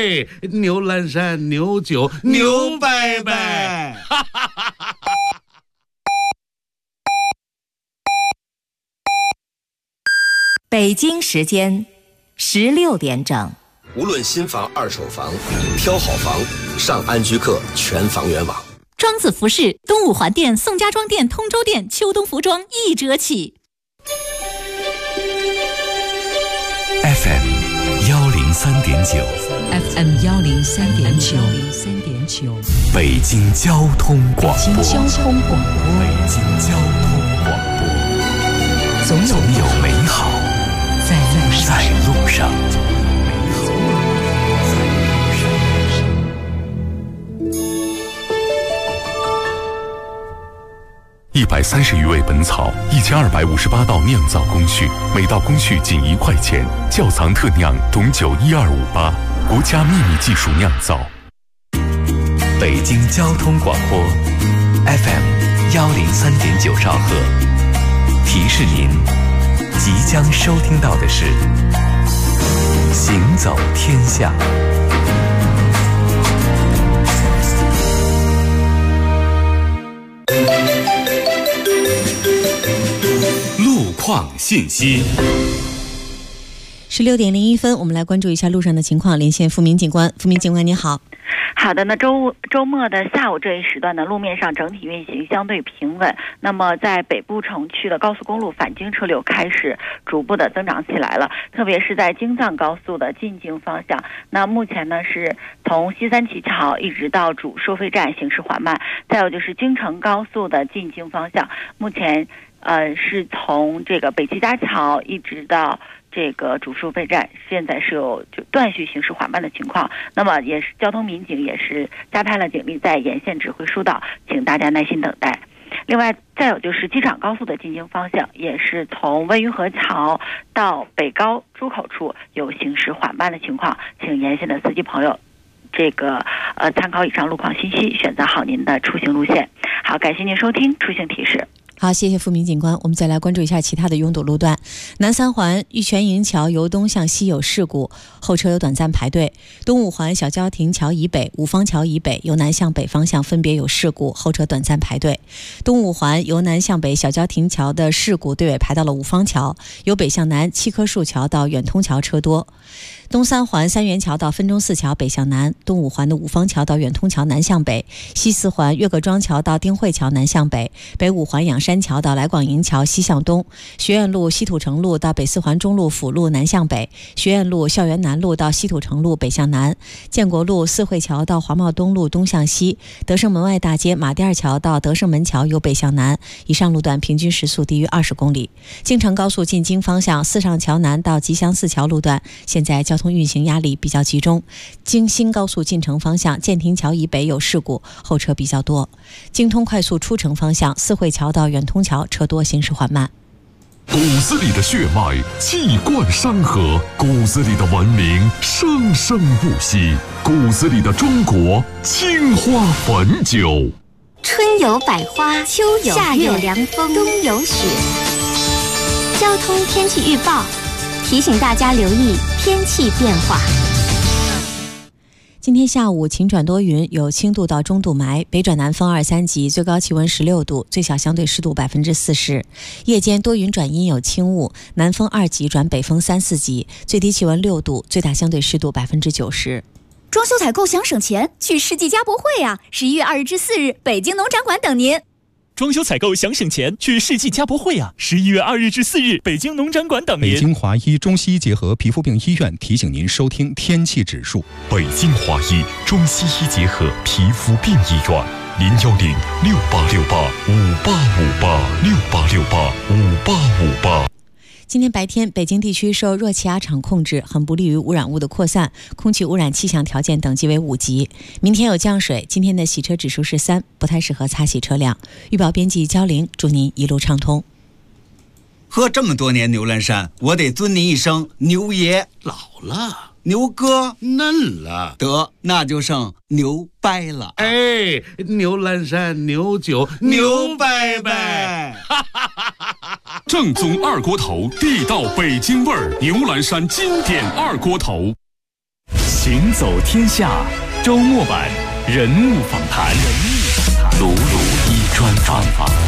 哎，牛栏山牛酒牛拜拜。 北京时间16点整。 无论新房二手房，挑好房上安居客全房源网。 庄子服饰东五环店、宋家庄店、通州店秋冬服装1折起。 FM 103.9 FM 103.9 北京交通广播。 北京交通广播。 北京交通广播。总有美好在路上。130余味本草，1258道酿造工序，每道工序仅1块钱。窖藏特酿董酒12588，国家秘密技术酿造。北京交通广播 FM 103.9兆赫，提示您即将收听到的是行走天下。路况信息。 16点01分，我们来关注一下路上的情况，连线付明警官。付明警官，你好。 好的，那周末的下午这一时段呢，路面上整体运行相对平稳。那么在北部城区的高速公路返京车流开始逐步的增长起来了，特别是在京藏高速的进京方向。那目前呢是从西三旗桥一直到主收费站行驶缓慢。再有就是京承高速的进京方向，目前是从这个北七家桥一直到这个主收费站，现在是有断续行驶缓慢的情况。那么也是交通民警也是加派了警力在沿线指挥疏导，请大家耐心等待。另外再有就是机场高速的进京方向，也是从温榆河桥到北高出口处有行驶缓慢的情况，请沿线的司机朋友参考以上路况信息，选择好您的出行路线。好，感谢您收听出行提示。 好，谢谢付明警官。我们再来关注一下其他的拥堵路段。南三环玉泉营桥由东向西有事故，后车有短暂排队。东五环小交亭桥以北、五方桥以北由南向北方向分别有事故，后车短暂排队。东五环由南向北小交亭桥的事故队尾排到了五方桥，由北向南七棵树桥到远通桥车多。东三环三元桥到分钟寺桥北向南，东五环的五方桥到远通桥南向北，西四环岳各庄桥到丁汇桥南向北，北五环仰山桥到来广营桥西向东，学院路西土城路到北四环中路辅路南向北，学院路校园南路到西土城路北向南，建国路四惠桥到华贸东路东向西，德胜门外大街马甸桥到德胜门桥由北向南，以上路段平均时速低于20公里。京承高速进京方向四上桥南到吉祥寺桥路段现在交通运行压力比较集中。京新高速进城方向建亭桥以北有事故，后车比较多。京通快速出城方向四惠桥到远通桥车多，行驶缓慢。 骨子里的血脉气贯山河，骨子里的文明生生不息，骨子里的中国青花汾酒。 春有百花，秋有夏有凉风，冬有雪。交通天气预报提醒大家留意天气变化。 今天下午晴转多云，有轻度到中度霾，北转南风2、3级，最高气温16度，最小相对湿度40%。夜间多云转阴有轻雾，南风2级转北风3、4级，最低气温6度，最大相对湿度90%。 装修采购想省钱，去世纪家博会啊！11月2日至4日，北京农展馆等您。 装修采购想省钱，去世纪家博会啊！11月2日至4日，北京农展馆等您。 北京华医中西医结合皮肤病医院提醒您收听天气指数。 北京华医中西医结合皮肤病医院，010-6868-5858，6868-5858。 今天白天，北京地区受热气压场控制，很不利于污染物的扩散，空气污染气象条件等级为5级。明天有降水，今天的洗车指数是3，不太适合擦洗车辆。预报编辑焦玲，祝您一路畅通。 喝这么多年牛栏山，我得尊您一声牛爷。 老了， 牛哥嫩了， 得那就剩牛掰了。 哎，牛栏山牛酒牛拜拜。 正宗二锅头，地道北京味儿，牛栏山经典二锅头。 行走天下周末版人物访谈，鲁一专访。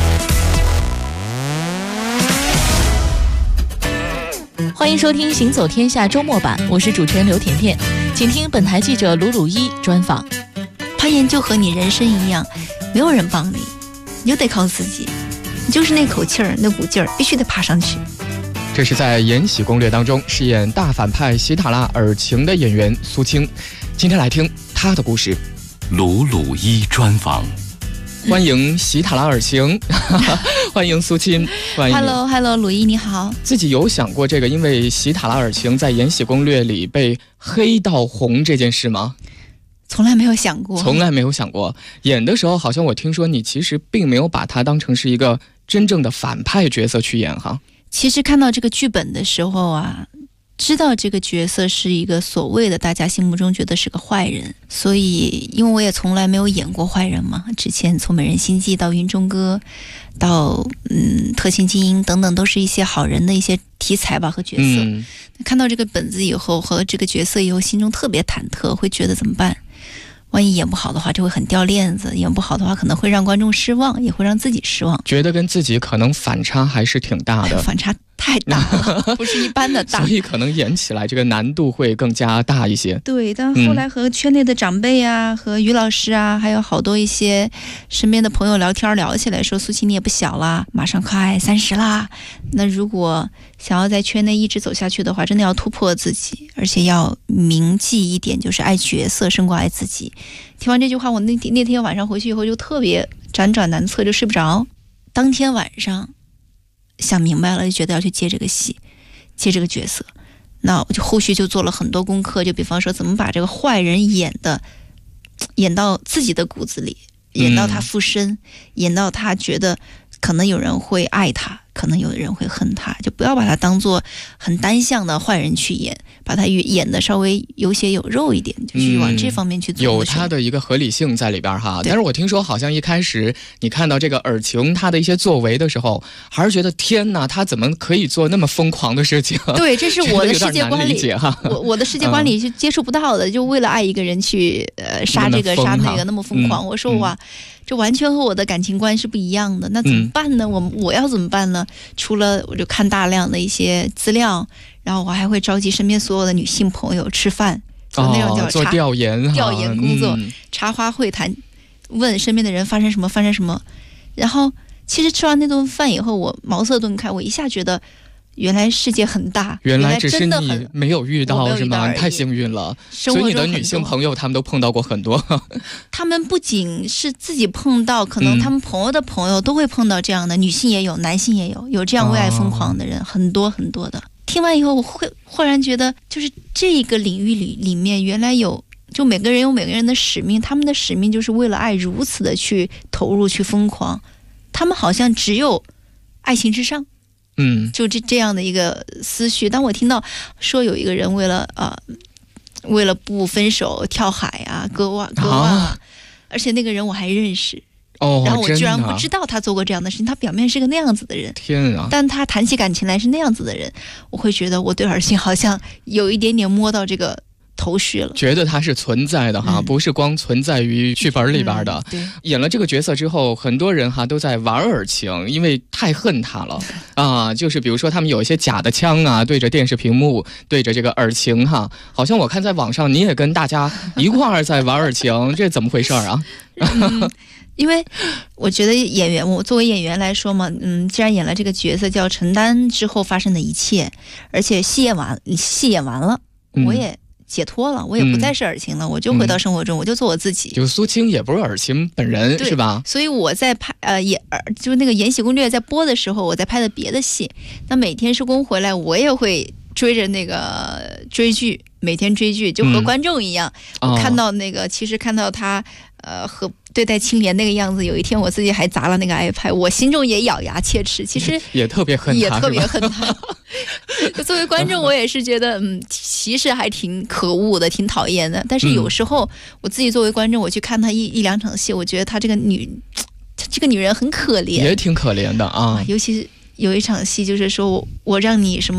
欢迎收听《行走天下》周末版，我是主持人刘甜甜，请听本台记者鲁一专访。 攀岩就和你人生一样，没有人帮你，你就得靠自己，你就是那口气儿、那股劲儿，必须得爬上去。 这是在《延禧攻略》当中饰演大反派喜塔拉尔晴的演员苏青，今天来听她的故事。 鲁一专访。 欢迎喜塔拉尔晴欢迎苏青，欢迎。 Hello 鲁一你好。 自己有想过这个因为喜塔拉尔晴在《延禧攻略》里被黑到红这件事吗？ 从来没有想过。 从来没有想过。演的时候好像我听说你其实并没有把它当成是一个真正的反派角色去演哈。 其实看到这个剧本的时候啊，知道这个角色是一个所谓的大家心目中觉得是个坏人，所以因为我也从来没有演过坏人嘛，之前从《美人心计》到《云中歌》到特勤精英等等，都是一些好人的一些题材吧和角色。看到这个本子以后和这个角色以后，心中特别忐忑，会觉得怎么办？万一演不好的话，这会很掉链子；演不好的话，可能会让观众失望，也会让自己失望。 觉得跟自己可能反差还是挺大的。 反差太大了，不是一般的大， 所以可能演起来这个难度会更加大一些。 对，但后来和圈内的长辈啊，和于老师啊，还有好多一些身边的朋友聊天聊起来，说苏青你也不小啦，马上快30啦，那如果想要在圈内一直走下去的话，真的要突破自己，而且要铭记一点，就是爱角色胜过爱自己。听完这句话，我那天晚上回去以后就特别辗转难测，就睡不着。当天晚上想明白了，就觉得要去接这个戏，接这个角色。那我就后续就做了很多功课，就比方说怎么把这个坏人演到自己的骨子里，演到他附身，演到他觉得可能有人会爱他，可能有人会恨他，就不要把他当做很单向的坏人去演，把他演的稍微有血有肉一点，就去往这方面去做。 有他的一个合理性在里边哈。但是我听说好像一开始你看到这个尔晴他的一些作为的时候，还是觉得天哪，他怎么可以做那么疯狂的事情？ 对，这是我的世界观里我的世界观里是接触不到的，就为了爱一个人去杀这个杀那个，那么疯狂。我说哇，这完全和我的感情观是不一样的。那怎么办呢？我要怎么办呢？除了我就看大量的一些资料，然后我还会召集身边所有的女性朋友吃饭，那种叫做调研工作，茶花会谈，问身边的人发生什么。然后其实吃完那顿饭以后，我茅塞顿开，我一下觉得原来世界很大， 原来只是你没有遇到是吗？太幸运了。所以你的女性朋友他们都碰到过很多。 他们不仅是自己碰到，可能他们朋友的朋友都会碰到这样的，女性也有，男性也有这样为爱疯狂的人，很多很多的。听完以后，我会忽然觉得，就是这个领域里面原来就每个人有每个人的使命，他们的使命就是为了爱如此的去投入去疯狂，他们好像只有爱情至上。就这样的一个思绪。当我听到说有一个人为了不分手跳海啊，割腕而且那个人我还认识，然后我居然不知道他做过这样的事情，他表面是个那样子的人， 天啊！ 但他谈起感情来是那样子的人，我会觉得我对尔晴好像有一点点摸到这个头绪了， 觉得它是存在的哈，不是光存在于剧本里边的。 对， 演了这个角色之后，很多人哈都在玩尔晴，因为太恨他了啊。就是比如说他们有一些假的枪啊，对着电视屏幕，对着这个尔晴哈，好像我看在网上你也跟大家一块儿在玩尔晴，这怎么回事啊？ 因为我觉得我作为演员来说嘛，既然演了这个角色，就要承担之后发生的一切，而且戏演完了，我也解脱了，我也不再是尔晴了，我就回到生活中，我就做我自己。 就苏青也不是尔晴本人是吧？ 所以我在拍就那个《延禧攻略》在播的时候，我在拍的别的戏，那每天收工回来，我也会追着那个追剧，每天追剧，就和观众一样。我看到那个，其实看到他和对待青莲那个样子，有一天我自己还砸了那个 iPad， 我心中也咬牙切齿。其实也特别恨他。 作为观众，我也是觉得，其实还挺可恶的，挺讨厌的。但是有时候我自己作为观众，我去看他一两场戏，我觉得他这个女人很可怜， 也挺可怜的啊。 尤其是有一场戏，就是说我让你什么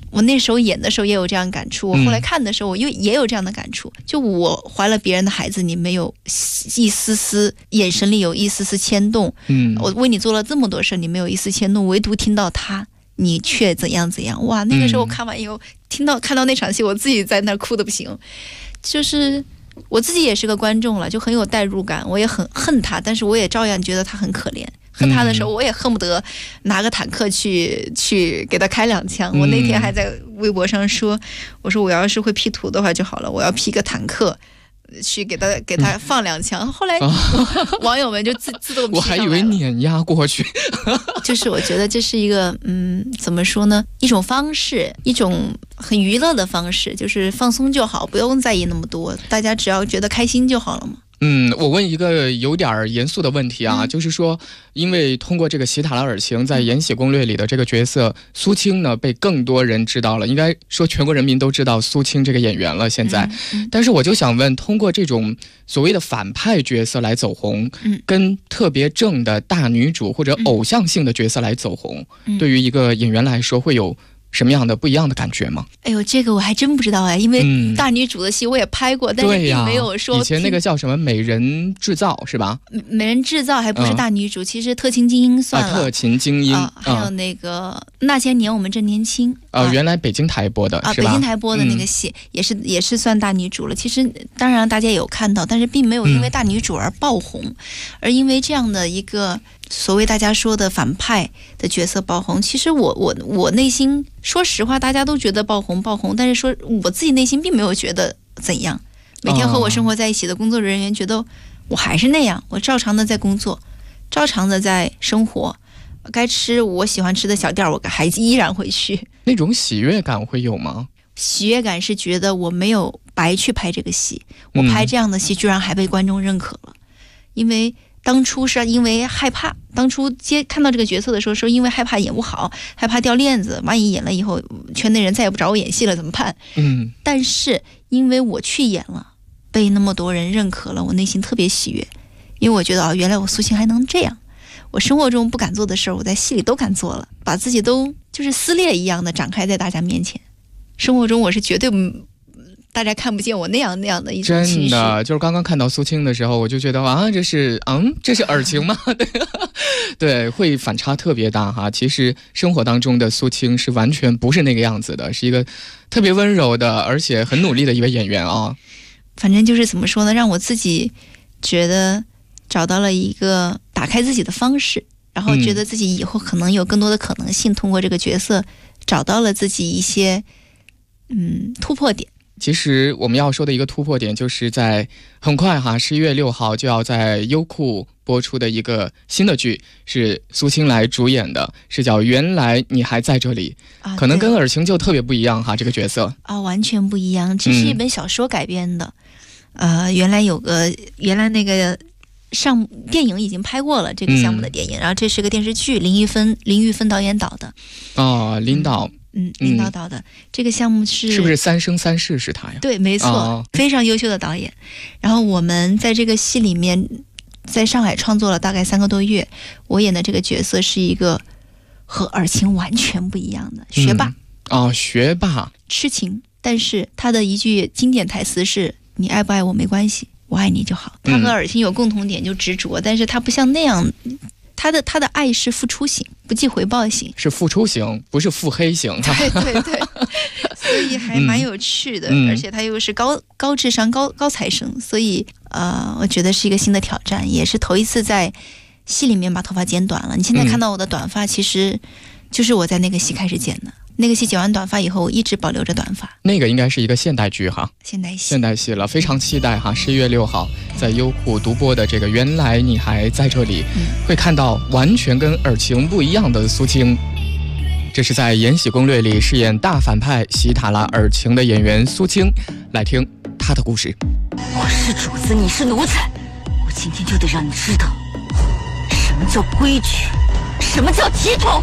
我那时候演的时候也有这样感触，我后来看的时候我也有这样的感触。就我怀了别人的孩子，你没有一丝丝眼神里有一丝丝牵动，我为你做了这么多事，你没有一丝牵动，唯独听到他，你却怎样怎样。哇，那个时候我看完以后，看到那场戏，我自己在那儿哭得不行。就是我自己也是个观众了，就很有代入感，我也很恨他，但是我也照样觉得他很可怜。恨他的时候，我也恨不得拿个坦克去给他开2枪。我那天还在微博上说，我说我要是会 P 图的话就好了，我要 P 个坦克去给他放2枪。后来网友们就自动 P 上来了。 我还以为碾压过去。 就是我觉得这是一个怎么说呢，一种方式，一种很娱乐的方式，就是放松就好，不用在意那么多，大家只要觉得开心就好了嘛。 我问一个有点严肃的问题啊，就是说，因为通过这个喜塔拉尔晴在《延禧攻略》里的这个角色苏青呢，被更多人知道了，应该说全国人民都知道苏青这个演员了。现在，但是我就想问，通过这种所谓的反派角色来走红，跟特别正的大女主或者偶像性的角色来走红，对于一个演员来说会有什么样的不一样的感觉吗？ 哎呦，这个我还真不知道因为大女主的戏我也拍过，但是并没有说。 以前那个叫什么美人制造是吧？ 美人制造还不是大女主，其实特勤精英算了。 特勤精英还有那个那些年我们正年轻原来北京台播的是吧？ 北京台播的那个戏也是算大女主了。其实当然大家也有看到，但是并没有因为大女主而爆红，而因为这样的一个所谓大家说的反派的角色爆红。其实我内心说实话，大家都觉得爆红，但是说我自己内心并没有觉得怎样。每天和我生活在一起的工作人员觉得我还是那样，我照常的在工作，照常的在生活，该吃我喜欢吃的小店我还依然会去。 那种喜悦感会有吗？ 喜悦感是觉得我没有白去拍这个戏，我拍这样的戏居然还被观众认可了。因为当初是因为害怕，当初看到这个角色的时候，是因为害怕演不好，害怕掉链子，万一演了以后圈内人再也不找我演戏了怎么办？但是因为我去演了，被那么多人认可了，我内心特别喜悦。因为我觉得原来我苏青还能这样，我生活中不敢做的事儿，我在戏里都敢做了，把自己都就是撕裂一样的展开在大家面前。生活中我是绝对大家看不见我那样的一种情绪。 真的，就是刚刚看到苏青的时候，我就觉得这是尔晴吗？对，会反差特别大哈。其实生活当中的苏青是完全不是那个样子的，是一个特别温柔的，而且很努力的一位演员啊。 反正就是怎么说呢，让我自己觉得找到了一个打开自己的方式，然后觉得自己以后可能有更多的可能性，通过这个角色找到了自己一些突破点。 其实我们要说的一个突破点，就是在很快11月6号就要在优酷播出的一个新的剧，是苏青来主演的，是叫《原来你还在这里》可能跟尔晴就特别不一样哈，这个角色完全不一样。这是一本小说改编的，原来那个电影已经拍过了这个项目的电影，然后这是个电视剧，林玉芬导演导的。 林导。 领导的这个项目是不是《三生三世》是他呀？ 对，没错，非常优秀的导演。然后我们在这个戏里面，在上海创作了大概3个多月。我演的这个角色是一个和尔晴完全不一样的学霸。 学霸， 痴情，但是他的一句经典台词是：“你爱不爱我没关系，我爱你就好。”他和尔晴有共同点，就执着，但是他不像那样。他的爱是付出型，不计回报型， 是付出型，不是腹黑型。 对，所以还蛮有趣的，而且他又是高智商高材生，所以我觉得是一个新的挑战，也是头一次在戏里面把头发剪短了。你现在看到我的短发，其实就是我在那个戏开始剪的。那个戏剪完短发以后，我一直保留着短发。 那个应该是一个现代剧哈， 现代戏了，非常期待哈。11月6号在优酷独播的这个《原来你还在这里》，会看到完全跟尔晴不一样的苏青。这是在《延禧攻略》里饰演大反派喜塔拉尔晴的演员苏青，来听她的故事。 我是主子，你是奴才，我今天就得让你知道什么叫规矩，什么叫体统。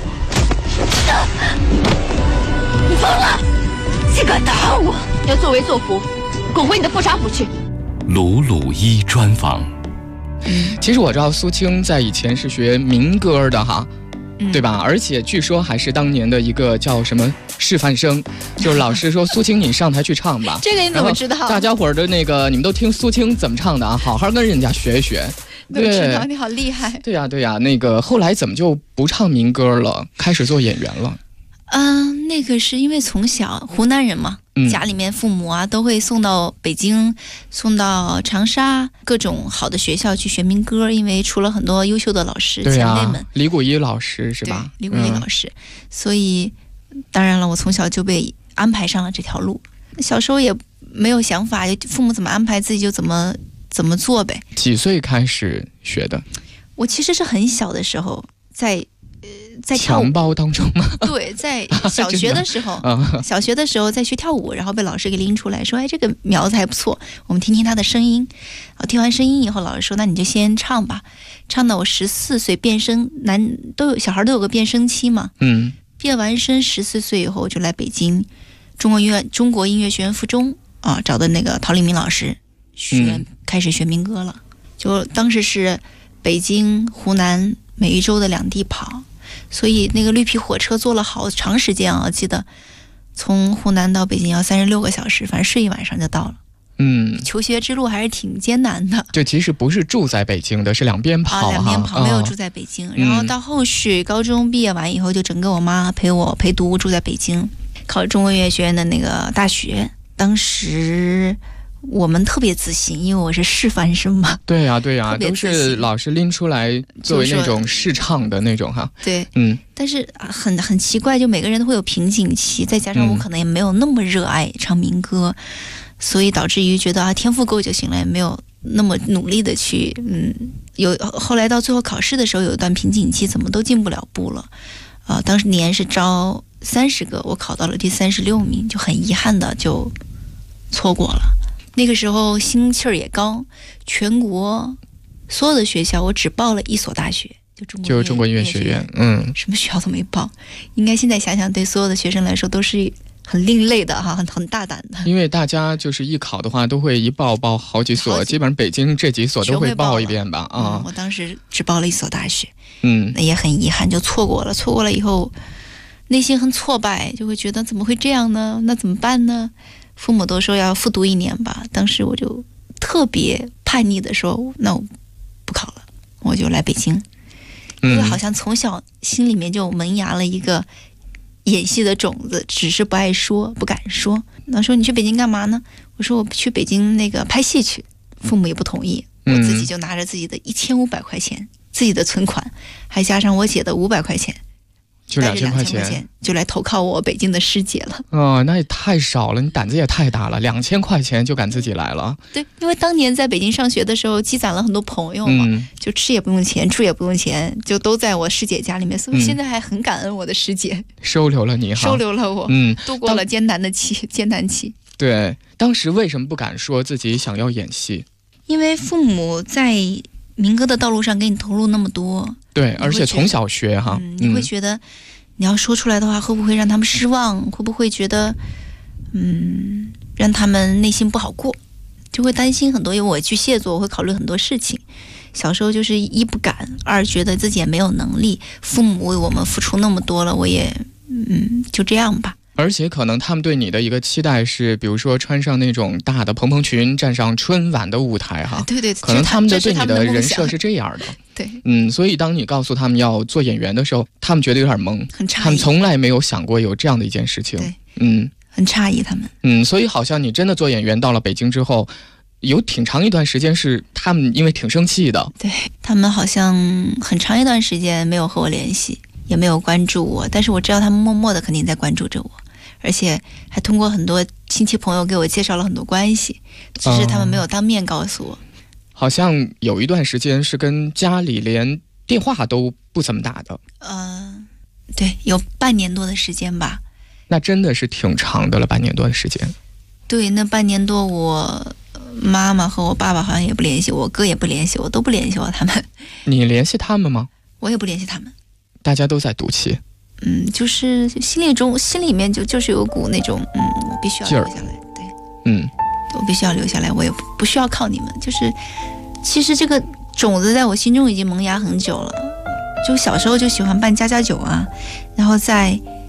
你疯了，竟敢打我！要作威作福，滚回你的富察府去。 鲁鲁一专访。 其实我知道苏青在以前是学民歌的哈，对吧？而且据说还是当年的一个叫什么示范生，就是老师说苏青你上台去唱吧。 这个你怎么知道？ 大家伙儿的那个你们都听苏青怎么唱的啊？好好跟人家学一学。 对，你好厉害。 对呀对呀，那个后来怎么就不唱民歌了，开始做演员了？ 那个是因为从小湖南人嘛，家里面父母啊都会送到北京，送到长沙各种好的学校去学民歌，因为出了很多优秀的老师前辈们。 李谷一老师是吧？ 李谷一老师，所以当然了，我从小就被安排上了这条路。小时候也没有想法，父母怎么安排自己就怎么做呗。 几岁开始学的？ 我其实是很小的时候在襁褓当中吗？ 对，在小学的时候，小学的时候在学跳舞，然后被老师给拎出来说：“哎，这个苗子还不错，我们听听他的声音。”听完声音以后，老师说：“那你就先唱吧。”唱到我14岁变声，小孩都有个变声期嘛。变完声14岁以后，我就来北京中国音乐学院附中啊，找的那个陶立明老师开始学民歌了。就当时是北京、湖南每一周的2地跑。所以那个绿皮火车坐了好长时间啊，我记得从湖南到北京要36个小时，反正睡一晚上就到了。求学之路还是挺艰难的。 就其实不是住在北京的，是两边跑两边跑，没有住在北京。然后到后续高中毕业完以后，就整个我妈陪读住在北京，考中国音乐学院的那个大学。当时我们特别自信，因为我是示范生嘛。 对呀对呀，都是老师拎出来作为那种试唱的那种哈。 对，但是很奇怪，就每个人都会有瓶颈期，再加上我可能也没有那么热爱唱民歌，所以导致于觉得天赋够就行了，也没有那么努力的去后来到最后考试的时候有一段瓶颈期，怎么都进不了步了。当时年是招30个，我考到了第36名，就很遗憾的就错过了。那个时候心气儿也高，全国所有的学校我只报了1所大学，就中国音乐学院。什么学校都没报。应该现在想想，对所有的学生来说都是很另类的哈，很大胆的。 因为大家就是一考的话，都会一报好几所，基本上北京这几所都会报一遍吧。 我当时只报了1所大学，那也很遗憾就错过了。错过了以后，内心很挫败，就会觉得怎么会这样呢？那怎么办呢？父母都说要复读1年吧，当时我就特别叛逆的说，那我不考了，我就来北京。因为好像从小心里面就萌芽了一个演戏的种子，只是不爱说，不敢说。那说你去北京干嘛呢？我说我去北京那个拍戏去，父母也不同意。我自己就拿着自己的1500块钱，自己的存款，还加上我姐的500块钱。 就2000块钱就来投靠我北京的师姐了。 那也太少了，你胆子也太大了，2000块钱就敢自己来了。 对，因为当年在北京上学的时候积攒了很多朋友嘛，就吃也不用钱，住也不用钱，就都在我师姐家里面，所以现在还很感恩我的师姐， 收留了你哈， 收留了我，度过了艰难期。 对，当时为什么不敢说自己想要演戏？ 因为父母在民歌的道路上给你投入那么多。 对，而且从小学哈， 你会觉得你要说出来的话，会不会让他们失望？会不会觉得让他们内心不好过？就会担心很多，因为我巨蟹座，我会考虑很多事情。小时候就是1不敢，2觉得自己也没有能力，父母为我们付出那么多了，我也就这样吧。 而且可能他们对你的一个期待是，比如说穿上那种大的蓬蓬裙，站上春晚的舞台哈。 对， 可能他们对你的人设是这样的。 对， 所以当你告诉他们要做演员的时候，他们觉得有点懵， 很诧异， 他们从来没有想过有这样的一件事情。 对，很诧异他们。 所以好像你真的做演员到了北京之后，有挺长一段时间是他们因为挺生气的。 对，他们好像很长一段时间没有和我联系，也没有关注我，但是我知道他们默默的肯定在关注着我。而且还通过很多亲戚朋友给我介绍了很多关系，只是他们没有当面告诉我。 好像有一段时间是跟家里连电话都不怎么打的。 对，有半年多的时间吧。 那真的是挺长的了，半年多的时间。 对，那半年多我妈妈和我爸爸好像也不联系我，哥也不联系我，都不联系我他们。 你联系他们吗？ 我也不联系他们。 大家都在赌气。 就是心里面就是有股那种我必须要留下来。对，我必须要留下来，我也不需要靠你们。就是其实这个种子在我心中已经萌芽很久了，就小时候就喜欢办家家酒啊，然后在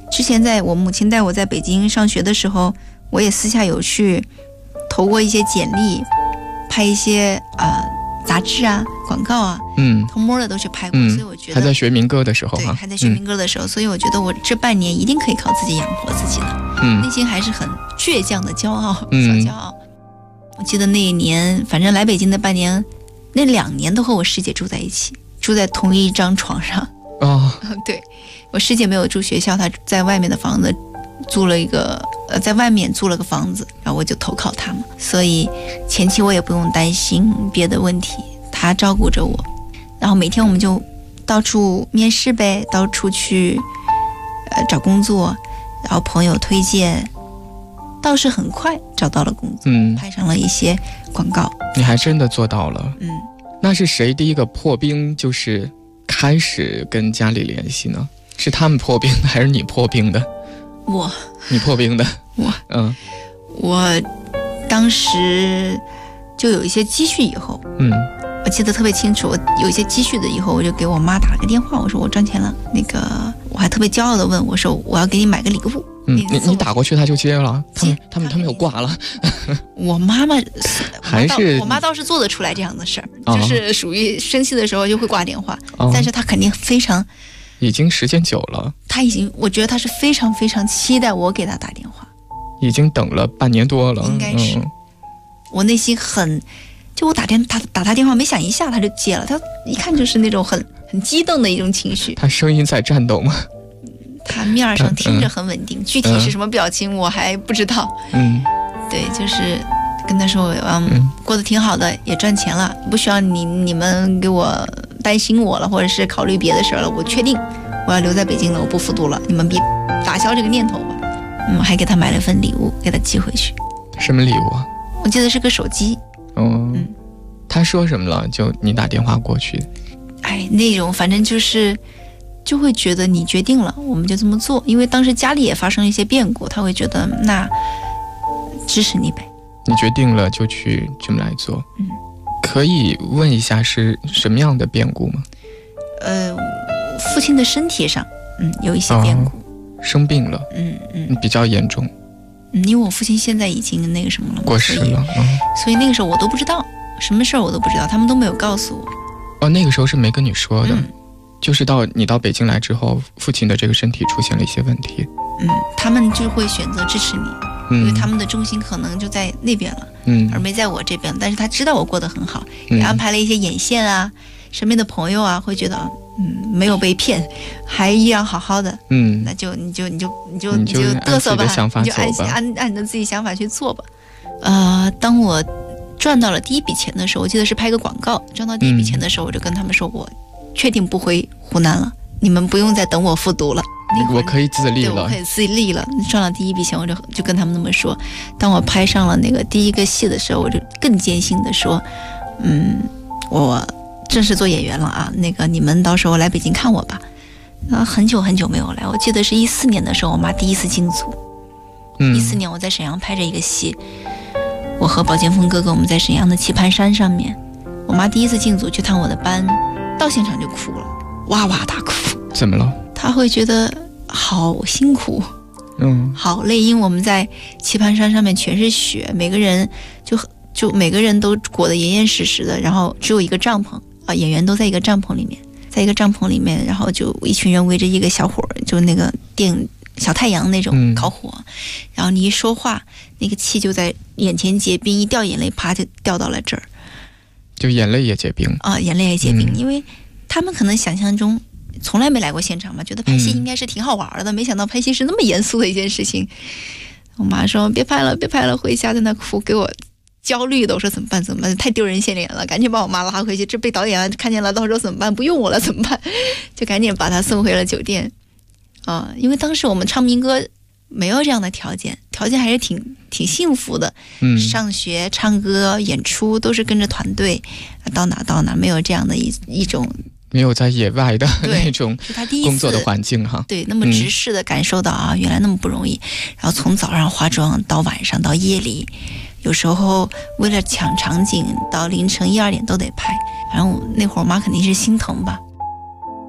之前在我母亲带我在北京上学的时候，我也私下有去投过一些简历，拍一些杂志啊、广告啊，偷摸的都去拍过。所以我觉得还在学民歌的时候， 对，还在学民歌的时候，所以我觉得我这半年一定可以靠自己养活自己的。内心还是很倔强的骄傲，小骄傲。我记得那一年，反正来北京的半年，那2年都和我师姐住在一起，住在同一张床上。对，我师姐没有住学校，她在外面的房子租了一个在外面租了个房子，然后我就投靠她嘛，所以前期我也不用担心别的问题，她照顾着我，然后每天我们就到处面试呗，到处去找工作，然后朋友推荐，倒是很快找到了工作，拍上了一些广告。 你还真的做到了。那是谁第一个破冰，就是开始跟家里联系呢？是他们破冰的，还是你破冰的？你破冰的。我当时就有一些积蓄以后，我记得特别清楚，我有一些积蓄的以后，我就给我妈打了个电话，我说我赚钱了，那个我还特别骄傲的问我说我要给你买个礼物。你打过去他就接了，他们又挂了。 我妈妈还是我妈倒是做得出来这样的事儿，就是属于生气的时候就会挂电话，但是她肯定非常， 已经时间久了， 我觉得她是非常非常期待我给她打电话， 已经等了半年多了， 应该是。我内心就我打他电话没响一下他就接了，他一看就是那种很激动的一种情绪。 他声音在颤抖吗？ 他面上听着很稳定，具体是什么表情我还不知道。对，就是跟他说过得挺好的，也赚钱了，不需要你们给我担心我了，或者是考虑别的事了，我确定我要留在北京了，我不复读了，你们别打消这个念头吧。还给他买了份礼物给他寄回去。 什么礼物啊？ 我记得是个手机。 他说什么了？就你打电话过去。 那种反正就会觉得你决定了，我们就这么做。因为当时家里也发生了一些变故，他会觉得那支持你呗。 你决定了就去这么来做。可以问一下是什么样的变故吗？ 父亲的身体上，有一些变故。 生病了。比较严重。 因为我父亲现在已经那个什么了， 过世了。 所以那个时候我都不知道，什么事儿我都不知道，他们都没有告诉我。 那个时候是没跟你说的。就是你到北京来之后，父亲的这个身体出现了一些问题。 他们就会选择支持你，因为他们的重心可能就在那边了，而没在我这边。但是他知道我过得很好，也安排了一些眼线啊，身边的朋友啊会觉得没有被骗，还依然好好的。那就你就嘚瑟吧，你就按着自己想法去做吧。当我赚到了第一笔钱的时候，我记得是拍个广告，赚到第一笔钱的时候，我就跟他们说我确定不回湖南了，你们不用再等我复读了， 我可以自立了。 我可以自立了。赚了第一笔钱，我就跟他们那么说。当我拍上了那个第一个戏的时候，我就更坚信的说，我正式做演员了啊！那个你们到时候来北京看我吧。很久很久没有来，我记得是14年的时候，我妈第一次进组。14年我在沈阳拍着一个戏，我和宝剑锋哥哥我们在沈阳的棋盘山上面，我妈第一次进组去探我的班，到现场就哭了，哇哇大哭。 怎么了？ 她会觉得好辛苦，好累，因为我们在棋盘山上面全是雪，每个人就每个人都裹得严严实实的，然后只有一个帐篷演员都在一个帐篷里面，然后就一群人围着一个小火，就那个电小太阳那种烤火，然后你一说话，那个气就在眼前结冰，一掉眼泪啪就掉到了这儿， 就眼泪也结冰眼泪也结冰。因为他们可能想象中从来没来过现场嘛，觉得拍戏应该是挺好玩的，没想到拍戏是那么严肃的一件事情。我妈说别拍了，回家在那哭，给我焦虑的。我说怎么办，太丢人现脸了，赶紧把我妈拉回去，这被导演看见了，到时候怎么办，不用我了怎么办，就赶紧把她送回了酒店。因为当时我们唱民歌没有这样的条件还是挺幸福的。上学唱歌演出都是跟着团队，到哪没有这样的一种， 没有在野外的那种工作的环境哈。 对，那么直视的感受到原来那么不容易。然后从早上化妆到晚上到夜里，有时候为了抢场景到凌晨1、2点都得拍。反正那会儿我妈肯定是心疼吧。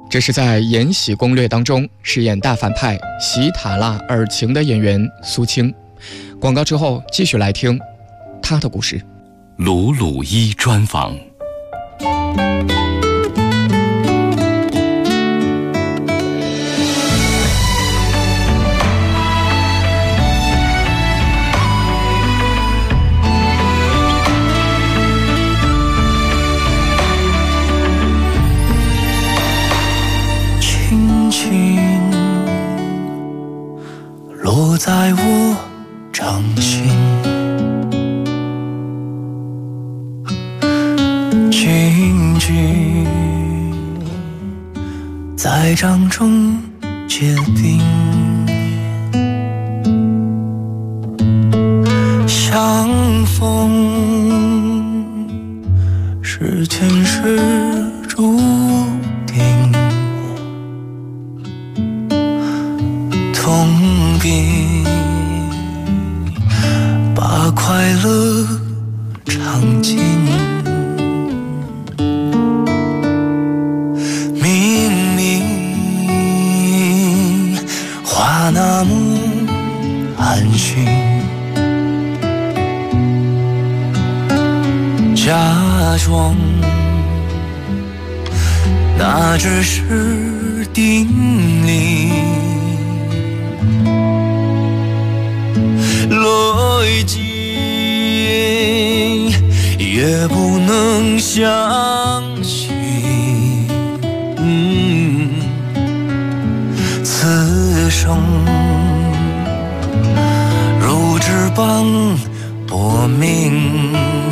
这是在《延禧攻略》当中饰演大反派喜塔拉尔晴的演员苏青。广告之后继续来听她的故事。 鲁鲁一专访。 落在我掌心，静静在掌中结冰，相逢是前世注定，痛并把快乐尝尽，明明话那么安心，假装那只是定理，逻辑也不能相信，此生如纸般薄命，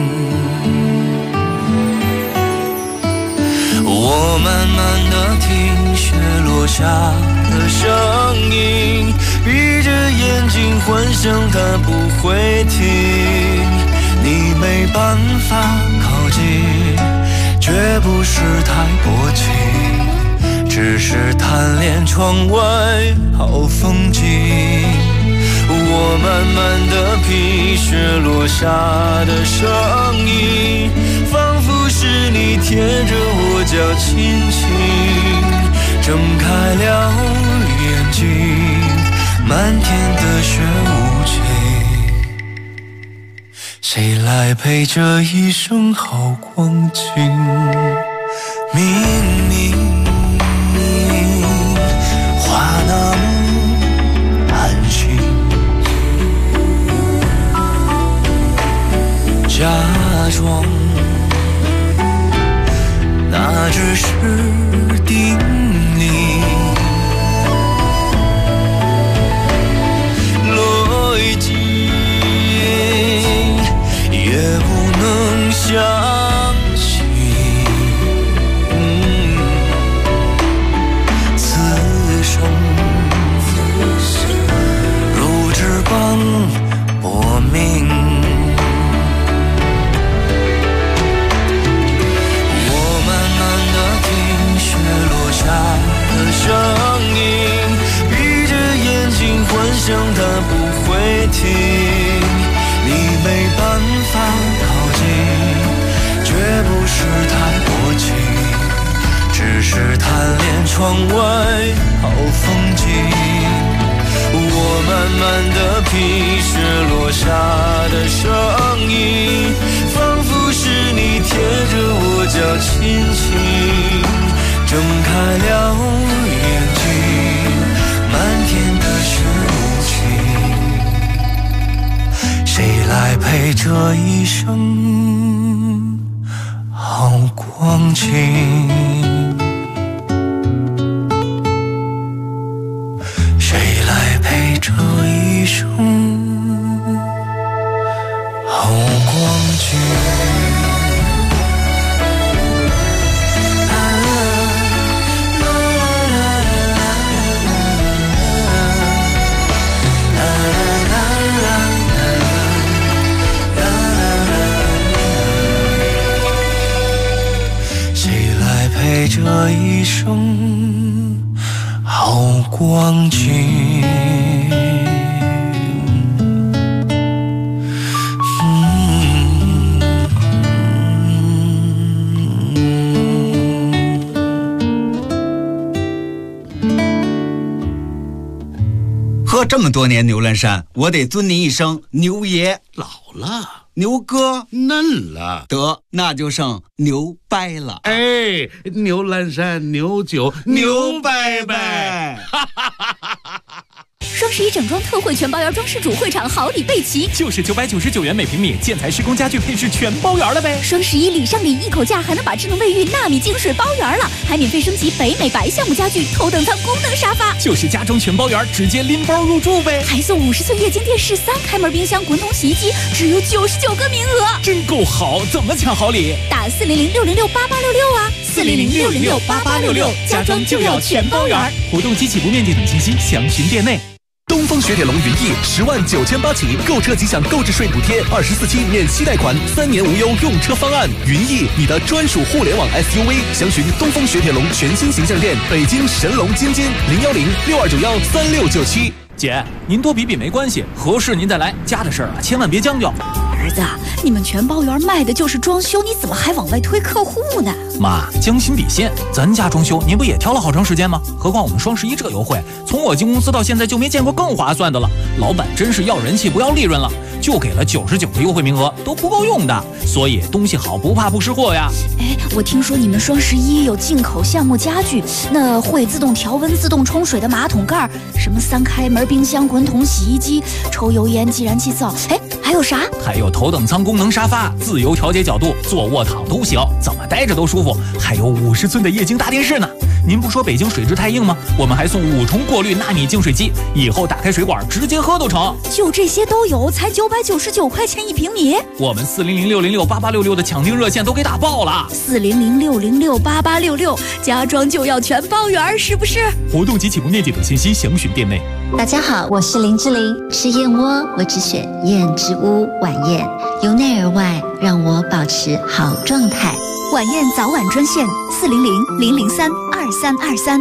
我慢慢地听雪落下的声音，闭着眼睛幻想它不会停，你没办法靠近，绝不是太薄情，只是贪恋窗外好风景。我慢慢地品雪落下的声音，仿佛是你贴着我脚轻轻睁开了眼睛，漫天的雪无情，谁来陪这一生好光景？明明话那么安心，假装那只是定理，逻辑也不能相信，此生如纸般薄命，我慢慢地听雪落下的声音，闭着眼睛幻想它不会停，你没办法靠近，绝不是太薄情，只是贪恋窗外好风景。我慢慢地品雪落下的声音，仿佛是你贴着我脚轻轻睁开了眼睛，漫天的雪无情，谁来陪这一生好光景？谁来陪这一生好光景？陪这一生好光景。 这么多年牛栏山，我得尊您一声牛爷。 老了， 牛哥嫩了， 得那就剩牛掰了。 哎，牛栏山牛酒牛掰掰。 双11整装特惠全包圆装饰主会场好礼备齐， 就是999元每平米，建材施工家具配饰全包圆了呗。 双11礼上礼，一口价还能把智能卫浴纳米净水包圆了，还免费升级北美白橡木家具头等舱功能沙发， 就是家装全包圆，直接拎包入住呗。 还送50寸液晶电视、3开门冰箱、滚筒洗衣机，只有99个名额， 真够好！怎么抢好礼？ 打400-606-8866啊，400-606-8866，家装就要全包圆。 活动及起步面积等信息详询店内。 东风雪铁龙云翼10.998万起，购车即享购置税补贴，24期免息贷款，3年无忧用车方案。云翼，你的专属互联网 SUV，详询东风雪铁龙全新形象店，北京神龙津津010-6291-3697。 姐，您多比比没关系，合适您再来，家的事儿啊，千万别将就。 儿子，你们全包圆卖的就是装修，你怎么还往外推客户呢？ 妈，将心比心，咱家装修您不也挑了好长时间吗？何况我们双11这优惠，从我进公司到现在就没见过更划算的了。老板真是要人气不要利润了，就给了99个优惠名额，都不够用的。所以东西好不怕不识货呀。 哎，我听说你们双11有进口橡木家具，那会自动调温、自动冲水的马桶盖，什么3开门冰箱、滚筒洗衣机、抽油烟即燃气灶，哎，还有啥？ 还有头等舱功能沙发，自由调节角度，坐卧躺都行，怎么待着都舒服。还有50寸的液晶大电视呢。您不说北京水质太硬吗？我们还送5重过滤纳米净水机，以后打开水管直接喝都成。 就这些都有，才999块钱1平米。 我们400-606-8866的抢订热线都给打爆了。 400-606-8866，家装就要全包圆，是不是？ 活动及起步面积等信息详询店内。 大家好，我是林志玲。吃燕窝，我只选燕之屋晚宴，由内而外让我保持好状态。 晚宴早晚专线400-003-2323。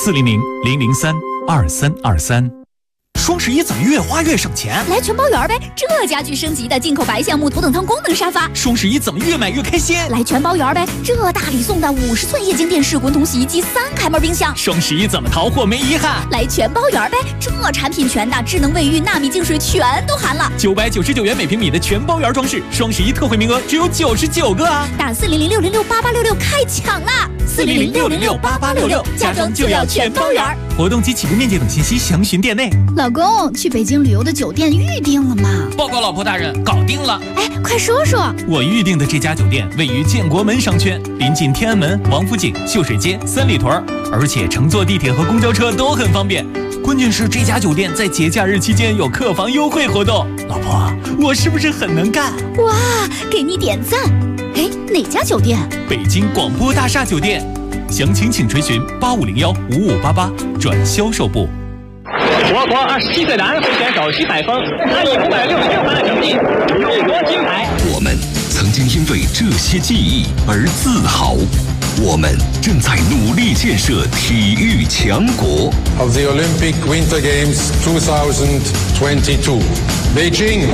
400-003-2323。双11怎么越花越省钱？ 来全包圆呗！这家具升级的进口白橡木头等舱功能沙发。 双11怎么越买越开心？ 来全包圆呗！这大礼送的50寸液晶电视、滚筒洗衣机、3开门冰箱。 双11怎么淘货没遗憾？ 来全包圆呗！这产品全的，智能卫浴、纳米净水全都含了。 999元每平米的全包圆装饰，双11特惠名额只有99个啊！ 打400-606-8866开抢啦！400-606-8866，家装就要全包圆。 活动及起步面积等信息详询店内。 老公，去北京旅游的酒店预定了吗？ 报告老婆大人，搞定了。 哎，快说说。 我预定的这家酒店位于建国门商圈，临近天安门、王府井、秀水街、三里屯，而且乘坐地铁和公交车都很方便。关键是这家酒店在节假日期间有客房优惠活动。老婆，我是不是很能干？ 哇，给你点赞。哎，哪家酒店？ 北京广播大厦酒店。详情请垂询8501-5588转销售部。 我国27岁男会选手徐海峰，他以566分的成绩勇夺金牌。 我们曾经因为这些记忆而自豪，我们正在努力建设体育强国。 Of the Olympic Winter Games 2022, Beijing。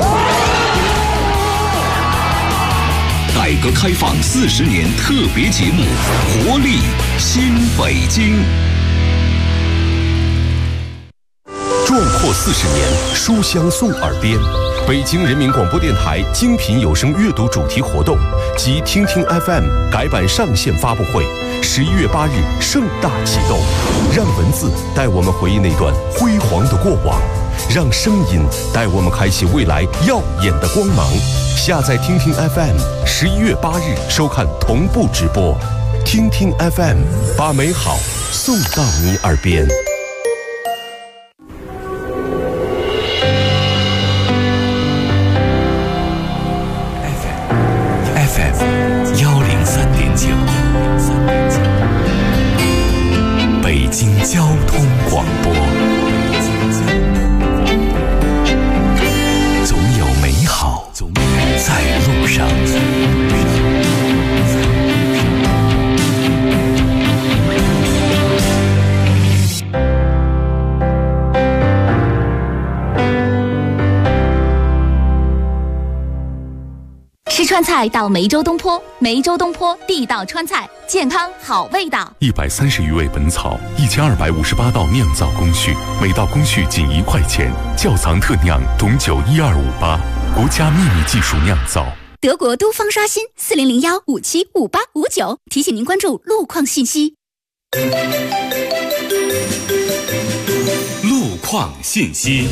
改革开放40年特别节目，活力新北京。壮阔40年，书香送耳边。北京人民广播电台精品有声阅读主题活动及听听 FM 改版上线发布会，11月8日盛大启动。让文字带我们回忆那段辉煌的过往，让声音带我们开启未来耀眼的光芒。下载听听 FM，11月8日收看同步直播。听听 FM， 把美好送到你耳边。 FM 103.9，北京交通广播。总有美好在路上。 吃川菜菜到梅州东坡，梅州东坡地道川菜，健康好味道。 130余味本草，1258道酿造工序，每道工序仅1块钱，窖藏特酿，董酒12588，国家秘密技术酿造。 德国都方刷新4001575859，提醒您关注路况信息。 路况信息。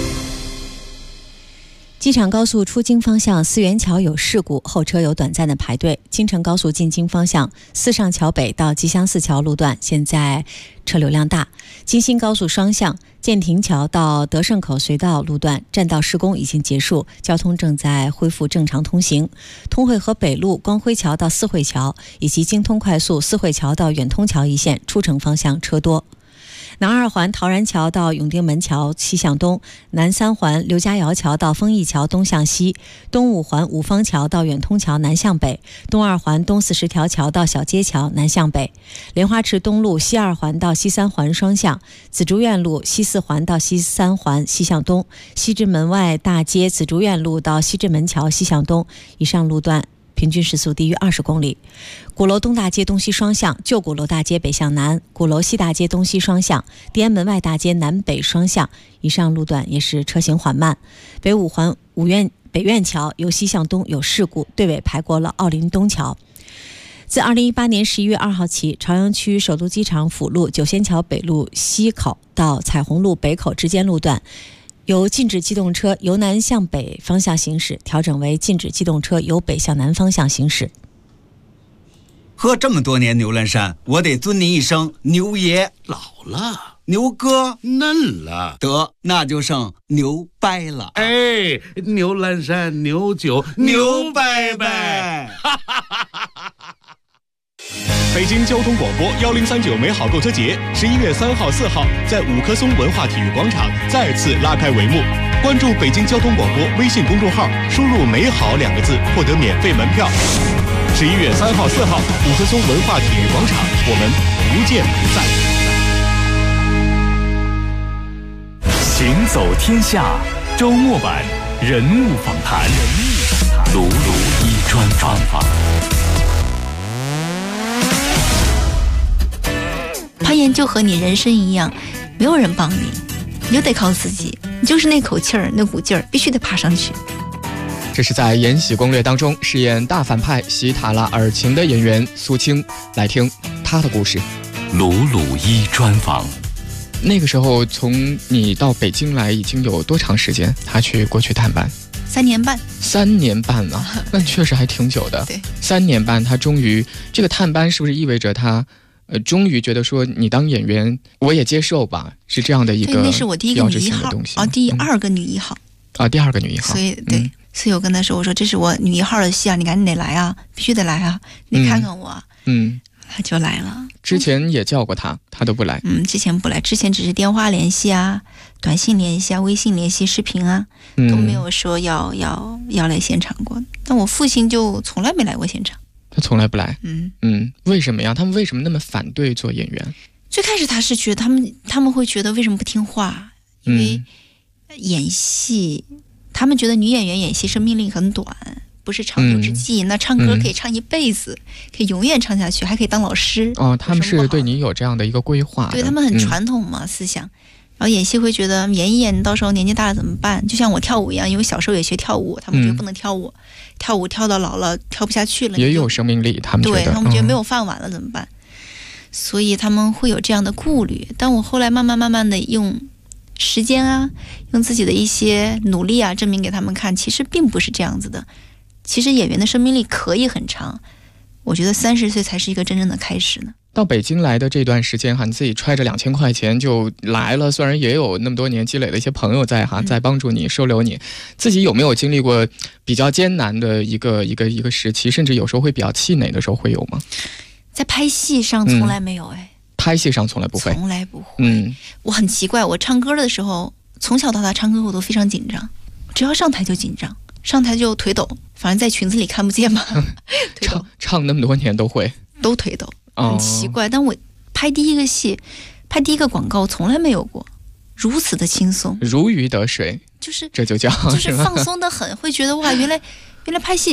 机场高速出京方向思源桥有事故，后车有短暂的排队。京承高速进京方向四上桥北到吉祥寺桥路段现在车流量大。京新高速双向建亭桥到德胜口隧道路段占道施工已经结束，交通正在恢复正常通行。通惠河北路光辉桥到四惠桥以及京通快速四惠桥到远通桥一线出城方向车多。南二环陶然桥到永定门桥西向东，南三环刘家窑桥到丰益桥东向西，东五环五方桥到远通桥南向北，东二环东40条桥到小街桥南向北，莲花池东路西二环到西三环双向，紫竹院路西四环到西三环西向东，西直门外大街紫竹院路到西直门桥西向东，以上路段平均时速低于20公里。鼓楼东大街东西双向，旧鼓楼大街北向南，鼓楼西大街东西双向，地安门外大街南北双向，以上路段也是车行缓慢。北五环北苑桥由西向东有事故，队尾排过了奥林东桥。自2018年11月2号起，朝阳区首都机场辅路九仙桥北路西口到彩虹路北口之间路段由禁止机动车由南向北方向行驶调整为禁止机动车由北向南方向行驶。 喝这么多年牛栏山，我得尊您一声牛爷。 老了， 牛哥嫩了， 得那就剩牛掰了。 哎，牛栏山牛酒牛掰掰。 北京交通广播1039美好购车节11月3号、4号在五棵松文化体育广场再次拉开帷幕。关注北京交通广播微信公众号，输入“美好”2个字，获得免费门票。11月3号、4号，五棵松文化体育广场，我们不见不散。 行走天下周末版人物访谈，鲁鲁一专访。 攀岩就和你人生一样，没有人帮你，你就得靠自己，你就是那口气儿，那股劲儿，必须得爬上去。 这是在《延禧攻略》当中饰演大反派喜塔拉尔晴的演员苏青，来听她的故事。 鲁鲁一专访。 那个时候从你到北京来已经有多长时间？他过去探班 3年半。 3年半啊，那确实还挺久的。 对 ，3年半，他终于这个探班是不是意味着他终于觉得说你当演员我也接受吧？是这样的一个那是我第一个女一号啊，第2个女一号啊，第2个女一号。 所以对。所以我跟他说，我说这是我女1号的戏啊，你赶紧得来啊，必须得来啊，你看看我。他就来了。 之前也叫过他都不来。 之前不来，之前只是电话联系啊，短信联系啊，微信联系，视频啊，都没有说要来现场过。但我父亲就从来没来过现场。 他从来不来。为什么呀？他们为什么那么反对做演员？ 最开始他是觉得他们会觉得为什么不听话？因为演戏。他们觉得女演员演戏生命力很短，不是长久之计。那唱歌可以唱一辈子，可以永远唱下去，还可以当老师。 他们是对你有这样的一个规划的。 对，他们很传统嘛，思想。然后演戏会觉得演一演，到时候年纪大了怎么办？就像我跳舞一样，因为小时候也学跳舞，他们觉得不能跳舞，跳舞跳到老了跳不下去了， 也有生命力。他们觉得， 对他们觉得没有饭碗了怎么办？所以他们会有这样的顾虑。但我后来慢慢的用时间啊，用自己的一些努力啊，证明给他们看，其实并不是这样子的。其实演员的生命力可以很长，我觉得30岁才是一个真正的开始呢。 到北京来的这段时间你自己揣着2000块钱就来了，虽然也有那么多年积累的一些朋友在在帮助你收留你，自己有没有经历过比较艰难的一个时期，甚至有时候会比较气馁的时候会有吗？ 在拍戏上从来没有。 拍戏上从来不会， 从来不会。我很奇怪，我唱歌的时候，从小到大唱歌我都非常紧张，只要上台就紧张，上台就腿抖，反正在裙子里看不见嘛。 唱那么多年都腿抖，很奇怪。但我拍第一个戏，拍第一个广告，从来没有过如此的轻松， 如鱼得水， 就是这就叫就是放松的很，会觉得哇，原来拍戏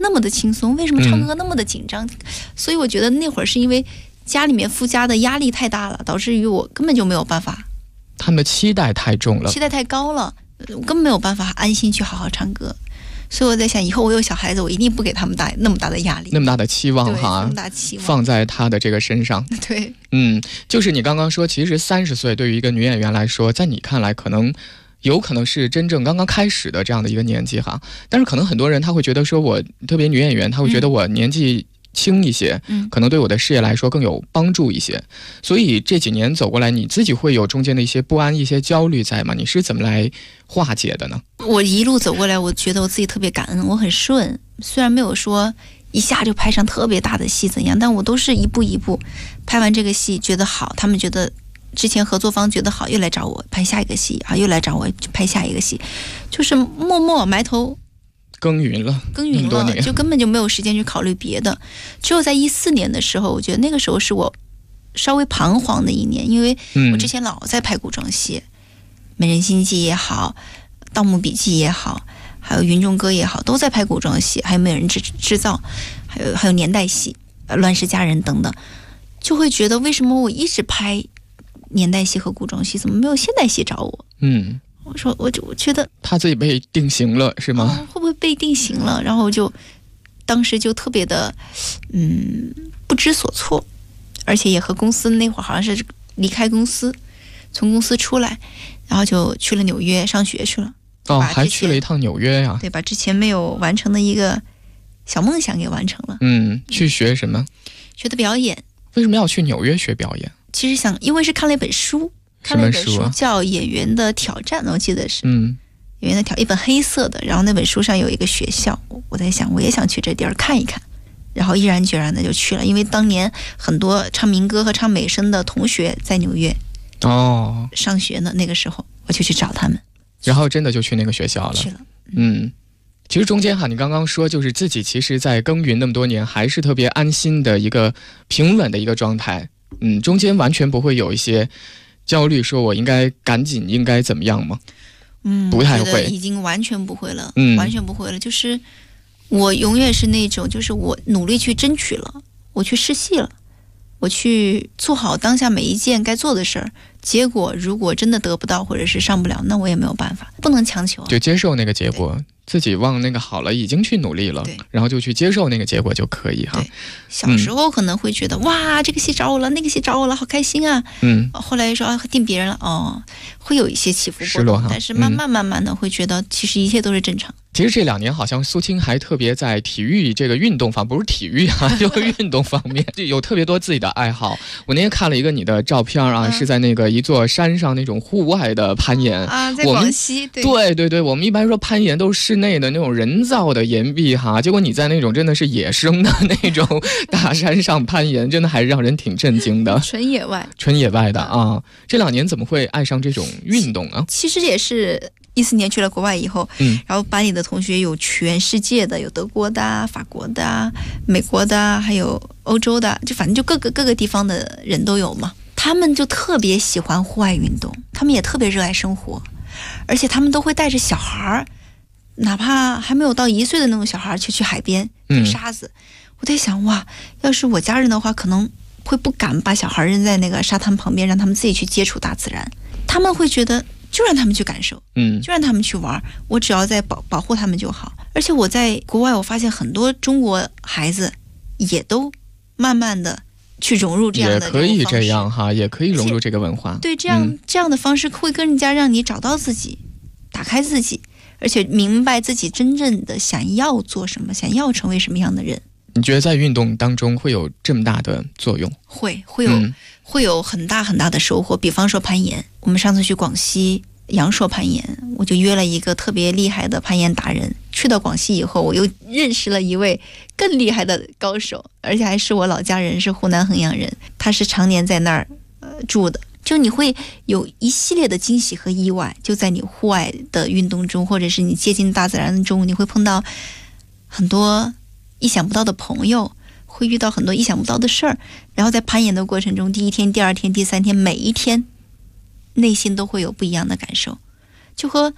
那么的轻松？为什么唱歌那么的紧张？所以我觉得那会儿是因为家里面附加的压力太大了，导致于我根本就没有办法。 他们的期待太重了， 期待太高了，我根本没有办法安心去好好唱歌。所以我在想，以后我有小孩子，我一定不给他们那么大的压力， 那么大的期望哈， 那么大期望放在他的这个身上。 对， 就是你刚刚说，其实30岁对于一个女演员来说，在你看来有可能是真正刚刚开始的这样的一个年纪哈。但是可能很多人他会觉得说，我特别女演员，他会觉得我年纪轻一些，可能对我的事业来说更有帮助一些。所以这几年走过来，你自己会有中间的一些不安、一些焦虑在吗？你是怎么来化解的呢？ 我一路走过来，我觉得我自己特别感恩，我很顺。虽然没有说一下就拍上特别大的戏怎样，但我都是一步一步拍完这个戏觉得好，他们觉得之前合作方觉得好，又来找我拍下一个戏啊，又来找我拍下一个戏，就是默默埋头耕耘了， 就根本就没有时间去考虑别的。只有在14年的时候，我觉得那个时候是我稍微彷徨的一年，因为我之前老在拍古装戏，美人心计也好，盗墓笔记也好，还有云中歌也好，都在拍古装戏，还有美人制造，还有年代戏，乱世佳人等等，就会觉得为什么我一直拍年代戏和古装戏，怎么没有现代戏找我？我说我觉得他自己被定型了是吗？ 会不会被定型了？然后当时就特别的不知所措，而且也和公司那会儿好像是离开公司，从公司出来，然后就去了纽约上学去了。 还去了一趟纽约呀？ 对，把之前没有完成的一个小梦想给完成了。 去学什么？ 学的表演。 为什么要去纽约学表演？ 其实因为是看了一本书，看了一本书叫《演员的挑战》，我记得是演员的一本黑色的，然后那本书上有一个学校，我在想我也想去这地儿看一看，然后毅然决然的就去了，因为当年很多唱民歌和唱美声的同学在纽约上学呢，那个时候我就去找他们， 然后真的就去那个学校了。 去了。 其实中间你刚刚说就是自己其实在耕耘那么多年，还是特别安心的一个平稳的一个状态。中间完全不会有一些焦虑，说我应该怎么样吗？不太会， 已经完全不会了，完全不会了。就是我永远是那种，就是我努力去争取了，我去试戏了，我去做好当下每一件该做的事儿。结果如果真的得不到或者是上不了，那我也没有办法，不能强求， 就接受那个结果。自己往那个好了，已经去努力了，然后就去接受那个结果就可以哈。 小时候可能会觉得哇，这个戏找我了，那个戏找我了，好开心啊。后来说定别人了，会有一些起伏波动，但是慢慢的会觉得其实一切都是正常。 其实这2年好像苏青还特别在体育这个运动方，不是体育就运动方面有特别多自己的爱好。我那天看了一个你的照片是在那个一座山上那种户外的攀岩在广西。 对，我们一般说攀岩都是室内的那种人造的岩壁结果你在那种真的是野生的那种大山上攀岩，真的还让人挺震惊的。 纯野外的这2年怎么会爱上这种运动啊？ 其实也是14年去了国外以后，然后班里的同学有全世界的，有德国的、法国的、美国的，还有欧洲的，就反正就各个地方的人都有嘛。他们就特别喜欢户外运动，他们也特别热爱生活，而且他们都会带着小孩，哪怕还没有到1岁的那种小孩去海边堆沙子。我在想哇，要是我家人的话，可能会不敢把小孩扔在那个沙滩旁边，让他们自己去接触大自然。他们会觉得就让他们去感受，就让他们去玩，我只要在保护他们就好。而且我在国外，我发现很多中国孩子也都慢慢的去融入这样的， 也可以这样也可以融入这个文化。 对，这样的方式会更加让你找到自己，打开自己，而且明白自己真正的想要做什么，想要成为什么样的人。 你觉得在运动当中会有这么大的作用？ 会有很大很大的收获。比方说攀岩，我们上次去广西阳朔攀岩，我就约了一个特别厉害的攀岩达人。去到广西以后，我又认识了一位更厉害的高手，而且还是我老家人，是湖南衡阳人，他是常年在那儿住的。就你会有一系列的惊喜和意外，就在你户外的运动中，或者是你接近大自然中，你会碰到很多意想不到的朋友，会遇到很多意想不到的事儿。然后在攀岩的过程中，第1天、第2天、第3天，每一天内心都会有不一样的感受。就和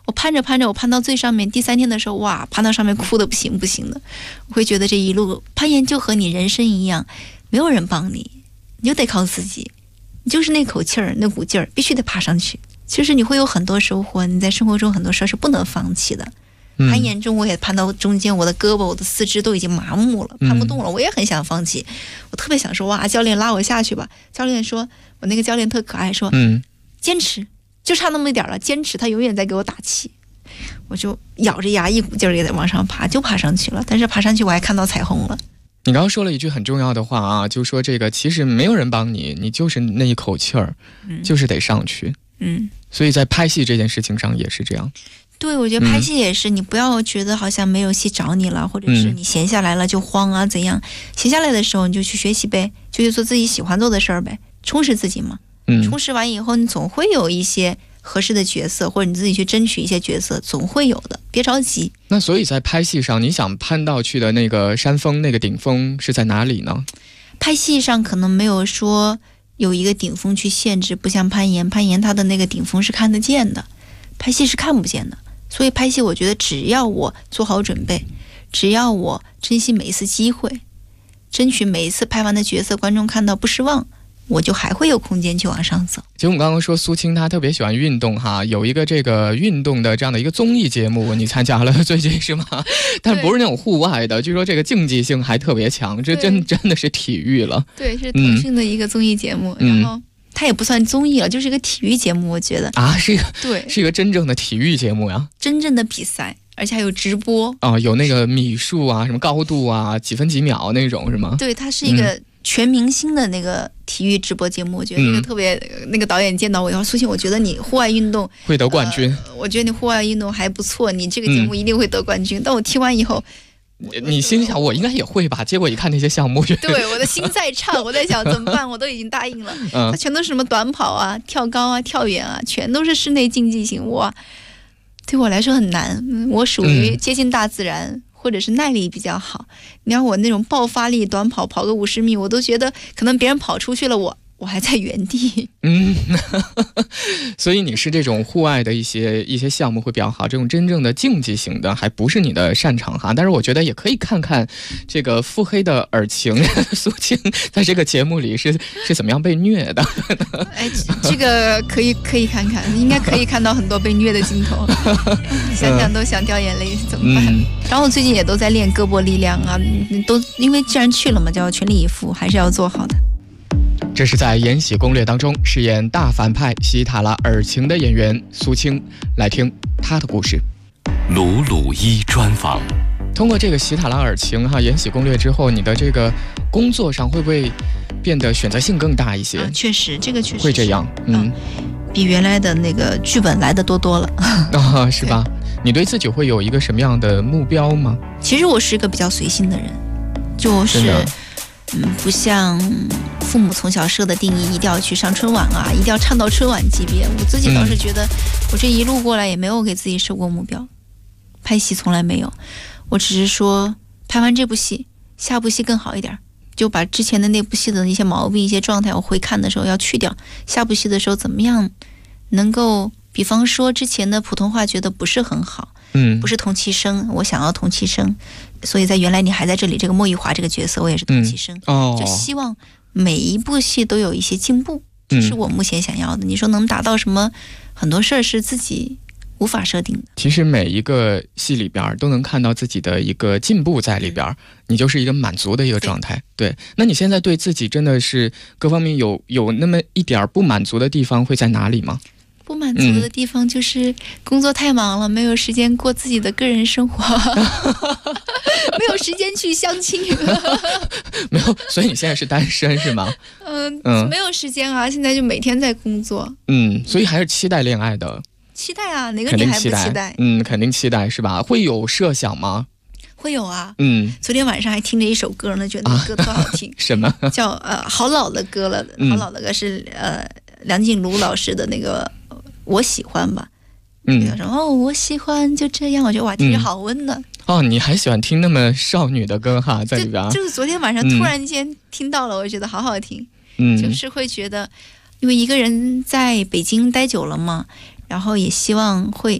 我攀着攀着，我攀到最上面，第3天的时候，哇，攀到上面哭得不行不行的。我会觉得这一路攀岩就和你人生一样，没有人帮你，你就得靠自己，你就是那口气儿，那股劲儿，必须得爬上去。其实你会有很多收获，你在生活中很多事是不能放弃的。攀岩中我也攀到中间，我的胳膊我的四肢都已经麻木了，攀不动了，我也很想放弃，我特别想说哇，教练拉我下去吧。教练说，我那个教练特可爱，说坚持，就差那么一点了，坚持，他永远在给我打气。我就咬着牙一股劲儿也在往上爬，就爬上去了。但是爬上去我还看到彩虹了。 你刚刚说了一句很重要的话啊，就说这个其实没有人帮你，你就是那一口气儿，就是得上去。所以在拍戏这件事情上也是这样。 对，我觉得拍戏也是，你不要觉得好像没有戏找你了，或者是你闲下来了就慌啊怎样。闲下来的时候你就去学习呗，就去做自己喜欢做的事儿呗，充实自己嘛。充实完以后，你总会有一些合适的角色，或者你自己去争取一些角色，总会有的，别着急。 那所以在拍戏上，你想攀到去的那个山峰，那个顶峰是在哪里呢？ 拍戏上可能没有说有一个顶峰去限制，不像攀岩，攀岩它的那个顶峰是看得见的，拍戏是看不见的。所以拍戏我觉得只要我做好准备，只要我珍惜每一次机会，争取每一次拍完的角色观众看到不失望，我就还会有空间去往上走。 其实我们刚刚说苏青她特别喜欢运动哈，有一个这个运动的这样的一个综艺节目你参加了最近是吗？但不是那种户外的，据说这个竞技性还特别强，这真的是体育了。 对，是腾讯的一个综艺节目，然后它也不算综艺了，就是一个体育节目，我觉得啊，是一个真正的体育节目呀， 真正的比赛，而且还有直播啊，有那个米数啊，什么高度啊，几分几秒那种是吗？ 对，它是一个全明星的那个体育直播节目，我觉得那个特别，那个导演见到我以后，苏青，我觉得你户外运动会得冠军， 我觉得你户外运动还不错，你这个节目一定会得冠军。但我听完以后。 你心想我应该也会吧，结果一看那些项目， 对，我的心在颤，我在想怎么办，我都已经答应了。它全都是什么短跑啊、跳高啊、跳远啊，全都是室内竞技型，哇，对我来说很难。我属于接近大自然，或者是耐力比较好。你要我那种爆发力短跑，跑个50米，我都觉得可能别人跑出去了，我还在原地。 所以你是这种户外的一些项目会比较好，这种真正的竞技型的还不是你的擅长哈。但是我觉得也可以看看这个腹黑的尔晴苏青在这个节目里是怎么样被虐的。 哎，这个可以看看，应该可以看到很多被虐的镜头，想想都想掉眼泪，怎么办？然后最近也都在练胳膊力量啊，都因为既然去了嘛，就要全力以赴，还是要做好的。 这是在《延禧攻略》当中饰演大反派希塔拉尔晴的演员苏青，来听她的故事。 鲁鲁一专访。 通过这个希塔拉尔晴哈，《延禧攻略》之后，你的这个工作上会不会变得选择性更大一些？ 确实，这个确实会这样， 比原来的那个剧本来的多了啊，是吧？你对自己会有一个什么样的目标吗？ 其实我是一个比较随性的人，就是不像父母从小设的定义，一定要去上春晚啊，一定要唱到春晚级别。我自己倒是觉得，我这一路过来也没有给自己设过目标，拍戏从来没有。我只是说，拍完这部戏，下部戏更好一点，就把之前的那部戏的一些毛病、一些状态，我回看的时候要去掉。下部戏的时候怎么样能够，比方说之前的普通话觉得不是很好，不是同期声，我想要同期声，所以在原来你还在这里这个莫玉华这个角色，我也是同期声，就希望每一部戏都有一些进步，这是我目前想要的。你说能达到什么？很多事儿是自己无法设定的。其实每一个戏里边都能看到自己的一个进步在里边，你就是一个满足的一个状态。对，那你现在对自己真的是各方面有那么一点不满足的地方会在哪里吗？不满足的地方就是工作太忙了，没有时间过自己的个人生活，没有时间去相亲。 没有，所以你现在是单身是吗？ 没有时间啊，现在就每天在工作。 所以还是期待恋爱的。 期待啊，哪个你还不期待？ 肯定期待是吧？会有设想吗？ 会有啊。昨天晚上还听着一首歌呢，觉得那歌特好听。什么？叫好老的歌了，好老的歌是梁静茹老师的那个我喜欢吧。然后我喜欢就这样，我觉得哇，听着好温暖。 你还喜欢听那么少女的歌哈，在里边。 就是昨天晚上突然间听到了，我觉得好好听。就是会觉得，因为一个人在北京待久了嘛，然后也希望会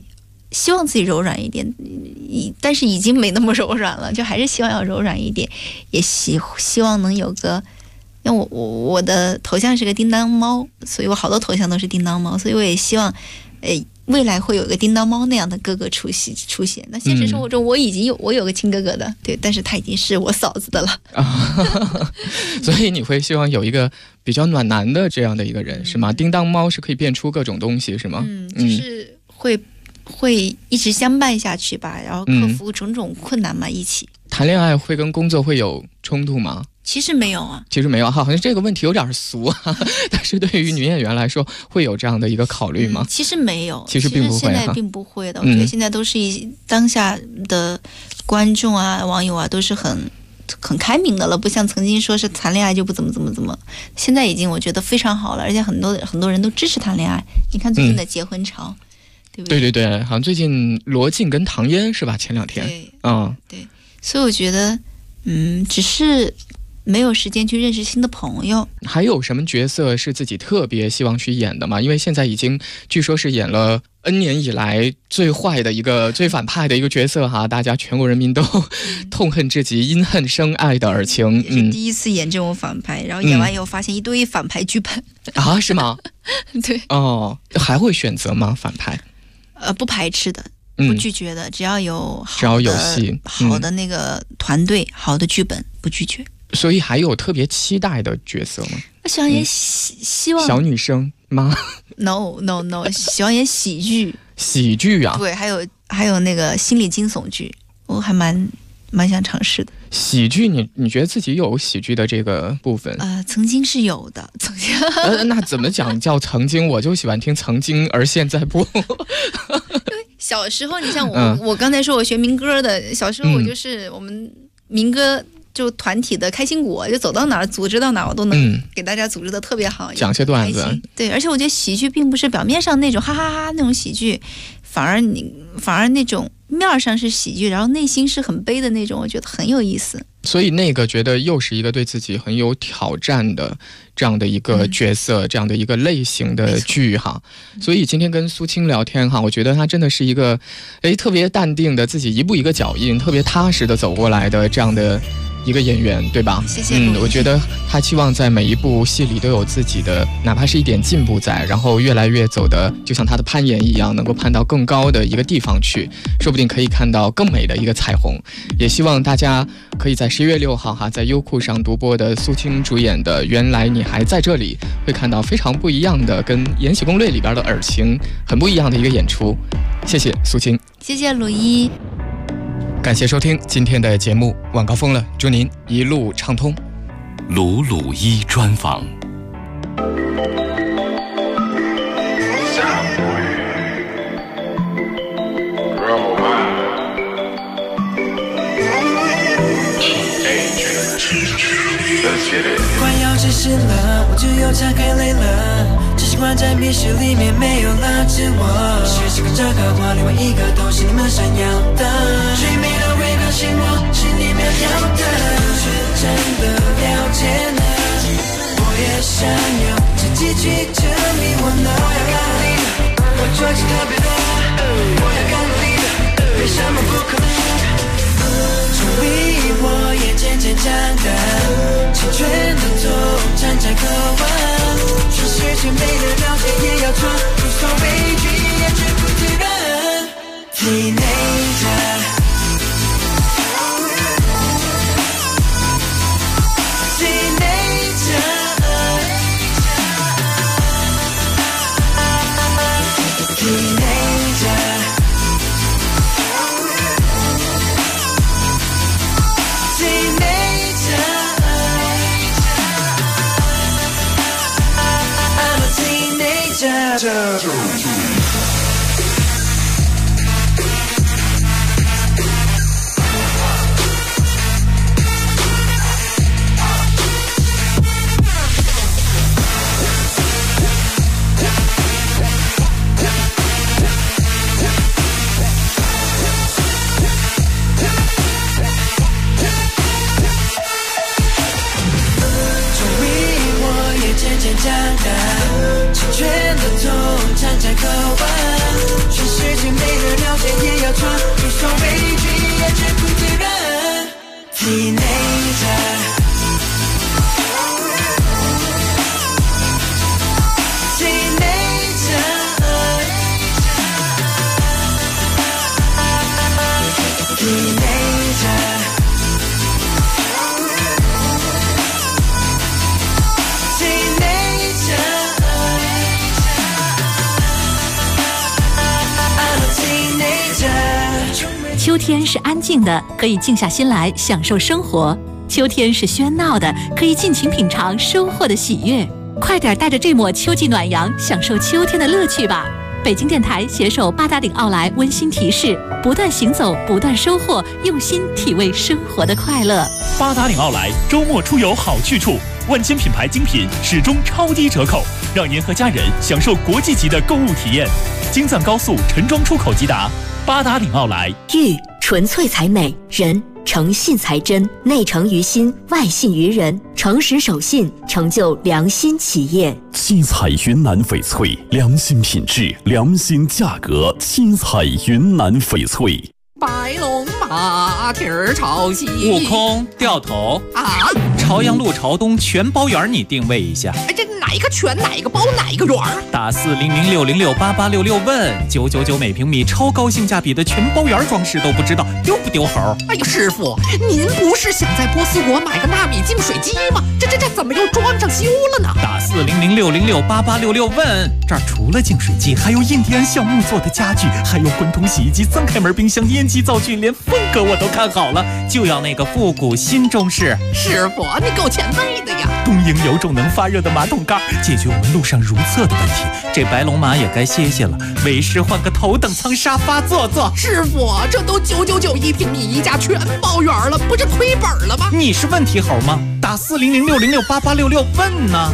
希望自己柔软一点，但是已经没那么柔软了，就还是希望要柔软一点，也希望能有个，因为我的头像是个叮当猫，所以我好多头像都是叮当猫，所以我也希望，未来会有一个叮当猫那样的哥哥出现。那现实生活中我有个亲哥哥的，对，但是他已经是我嫂子的了。 所以你会希望有一个比较暖男的这样的一个人，是吗？叮当猫是可以变出各种东西，是吗？ 就是会一直相伴下去吧，然后克服种种困难嘛，一起。 谈恋爱会跟工作会有冲突吗？ 其实没有啊， 好像这个问题有点俗啊，但是对于女演员来说，会有这样的一a虑吗？ 其实没有， 其实并不会， 现在并不会的。我觉得现在都是当下的观众啊、网友啊，都是很开明的了，不像曾经说是谈恋爱就不怎么，现在已经我觉得非常好了，而且很多人都支持谈恋爱。你看最近的结婚潮，对不对？ 对，好像最近罗晋跟唐嫣是吧？前2天， 对，所以我觉得，只是没有时间去认识新的朋友。 还有什么角色是自己特别希望去演的吗？因为现在已经据说是演了 N 年以来最坏的一个最反派的一个角色哈，大家全国人民都痛恨至极，因恨生爱的尔晴。 也是第一次演这种反派，然后演完以后发现一堆反派剧本啊，是吗？ 对， 还会选择吗？反派？ 不排斥的，不拒绝的，只要有戏， 好的那个团队，好的剧本，不拒绝。 所以还有特别期待的角色吗？ 我喜欢演希望小女生吗 ？No， 喜欢演喜剧。 喜剧啊？ 对，还有那个心理惊悚剧，我还蛮想尝试的。 喜剧，你觉得自己有喜剧的这个部分？ 曾经是有的，曾经。 那怎么讲叫曾经？我就喜欢听曾经，而现在不。 小时候，你像我刚才说我学民歌的，小时候我就是我们民歌就团体的开心果，就走到哪儿组织到哪儿，我都能给大家组织的特别好， 讲些段子。 对，而且我觉得喜剧并不是表面上那种哈哈哈那种喜剧，反而那种面上是喜剧，然后内心是很悲的那种，我觉得很有意思。 所以那个觉得又是一个对自己很有挑战的这样的一个角色，这样的一个类型的剧哈。所以今天跟苏青聊天哈，我觉得他真的是一个特别淡定的，自己一步一个脚印，特别踏实的走过来的这样的一个演员，对吧？ 谢谢。 我觉得他期望在每一部戏里都有自己的，哪怕是一点进步在，然后越来越走的，就像他的攀岩一样，能够攀到更高的一个地方去，说不定可以看到更美的一个彩虹。也希望大家可以在11月6号哈，在优酷上独播的苏青主演的《原来你还在这里》，会看到非常不一样的，跟《延禧攻略》里边的尔晴很不一样的一个演出。谢谢苏青， 谢谢鲁一。 感谢收听今天的节目，晚高峰了，祝您一路畅通。 鲁一专访。 快要结束了，我就又岔开累了，只希望在密室里面没有了自我，是个这个我，另外一个都是你们想要的，最美的会告诉我是你们要的，是真的了解了，我也想要自己去证明我能要你，我做起特别的，我要更努力的，为什么不可能？从你我也渐渐长大，青春的痛常常渴望，全世界没人了解也要装，无所畏惧也绝不自然 Teenager长大，青春的痛常常渴望， 鞋也要穿，不受委屈也绝不自然。Teenager。 秋天是安静的，可以静下心来享受生活；秋天是喧闹的，可以尽情品尝收获的喜悦。快点带着这抹秋季暖阳，享受秋天的乐趣吧！北京电台携手八达岭奥莱温馨提示：不断行走，不断收获，用心体味生活的快乐。 八达岭奥莱周末出游好去处，万千品牌精品始终超低折扣，让您和家人享受国际级的购物体验。京藏高速陈庄出口即达。八达岭奥莱， 玉纯粹才美，人诚信才真，内诚于心，外信于人，诚实守信，成就良心企业。 七彩云南翡翠，良心品质，良心价格。七彩云南翡翠。 白龙马蹄儿朝西， 悟空掉头啊！ 朝阳路朝东全包圆，你定位一下。 哎，这哪一个全，哪一个包，哪一个圆？ 打40060688866问999每平米，超高性价比的全包圆装饰都不知道，丢不丢猴？ 哎呀，师傅，您不是想在波斯国买个纳米净水机吗？这怎么又装上修了呢？ 打40060688866问，这儿除了净水机，还有印第安橡木做的家具，还有滚筒洗衣机、3开门冰箱、烟机灶具，连风格我都看好了，就要那个复古新中式。 师傅，你够前辈的呀！ 东营有种能发热的马桶盖，解决我们路上如厕的问题。这白龙马也该歇歇了，为师换个头等舱沙发坐坐。 师傅，这都999一平米一家全包圆了，不是亏本了吗？ 你是问题猴吗？打40060688866问呢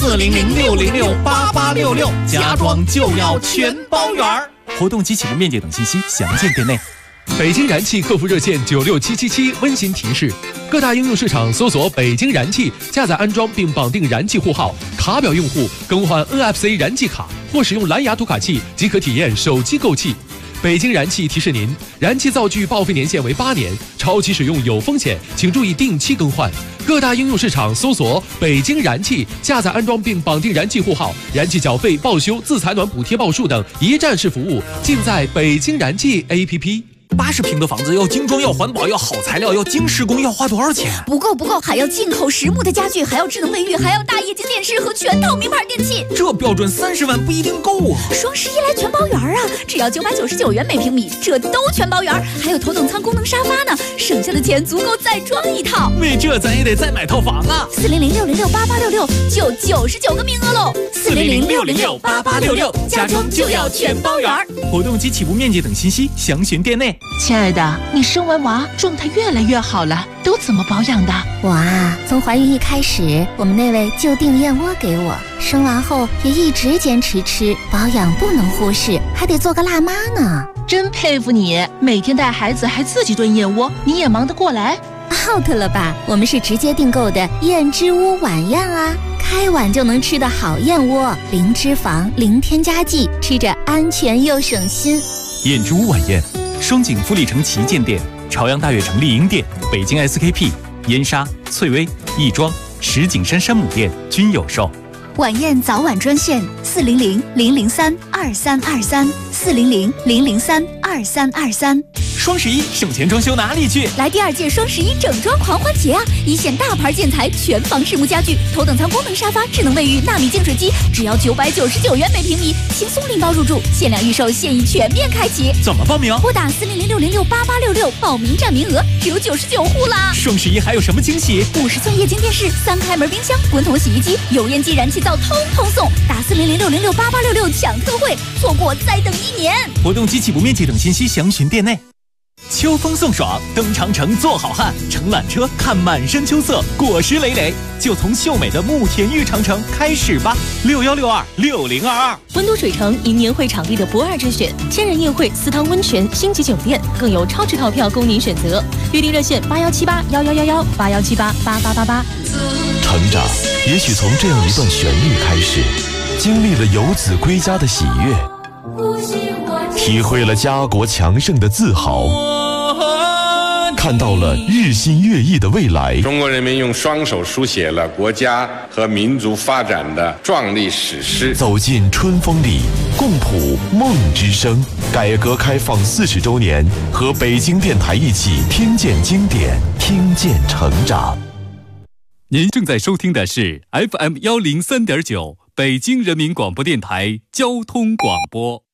，40060688866，家装就要全包圆。活动及起步面积等信息详见店内。 北京燃气客服热线96777温馨提示：各大应用市场搜索北京燃气，下载安装并绑定燃气户号，卡表用户更换 NFC 燃气卡或使用蓝牙读卡器即可体验手机购气。北京燃气提示您，燃气灶具报废年限为8年，超期使用有风险，请注意定期更换。各大应用市场搜索北京燃气，下载安装并绑定燃气户号，燃气缴费、报修、自采暖补贴报数等一站式服务尽在北京燃气 APP。 80平的房子要精装，要环保，要好材料，要精施工，要花多少钱？ 不够，还要进口实木的家具，还要智能卫浴，还要大液晶电视和全套名牌电器。 这标准30万不一定够啊！ 双11来全包圆啊，只要999元每平米，这都全包圆，还有头等舱功能沙发呢，省下的钱足够再装一套。 为这咱也得再买套房啊 ！40060688866就99个名额喽！40060688866，家装就要全包圆。 活动及起步面积等信息详询店内。 亲爱的，你生完娃状态越来越好了，都怎么保养的？ 我啊，从怀孕一开始，我们那位就订燕窝给我，生完后也一直坚持吃，保养不能忽视，还得做个辣妈呢。 真佩服你，每天带孩子还自己炖燕窝，你也忙得过来 ？out 了吧？我们是直接订购的燕之屋晚宴啊，开碗就能吃的好燕窝，零脂肪，零添加剂，吃着安全又省心。 燕之屋晚宴。双井富力城旗舰店、朝阳大悦城丽婴店、北京 SKP、燕莎、翠微、亦庄、石景山山姆店均有售。 晚宴早晚专线400-003-2323，400-003-2323。 双11省钱装修哪里去？ 来第2届双11整装狂欢节啊！一线大牌建材、全房实木家具、头等舱功能沙发、智能卫浴、纳米净水机，只要999元每平米，轻松拎包入住，限量预售，现已全面开启。 怎么报名？ 拨打40060688866报名占名额，只有99户啦！ 双11还有什么惊喜 ？50寸液晶电视、3开门冰箱、滚筒洗衣机、油烟机、燃气灶通送！打40060688866抢特惠，错过再等1年。 活动及起步面积等信息详询店内。秋风送爽，登长城做好汉，乘缆车看满山秋色，果实累累，就从秀美的慕田峪长城开始吧。61626022。 温都水城迎年会场地的不二之选，千人宴会、私汤温泉、星级酒店，更有超值套票供您选择。预订热线81781111，8178888888。 成长也许从这样一段旋律开始，经历了游子归家的喜悦。 体会了家国强盛的自豪，看到了日新月异的未来。 中国人民用双手书写了国家和民族发展的壮丽史诗。 走进春风里，共谱梦之声。改革开放40周年，和北京电台一起听见经典，听见成长。 您正在收听的是 FM103.9北京人民广播电台交通广播。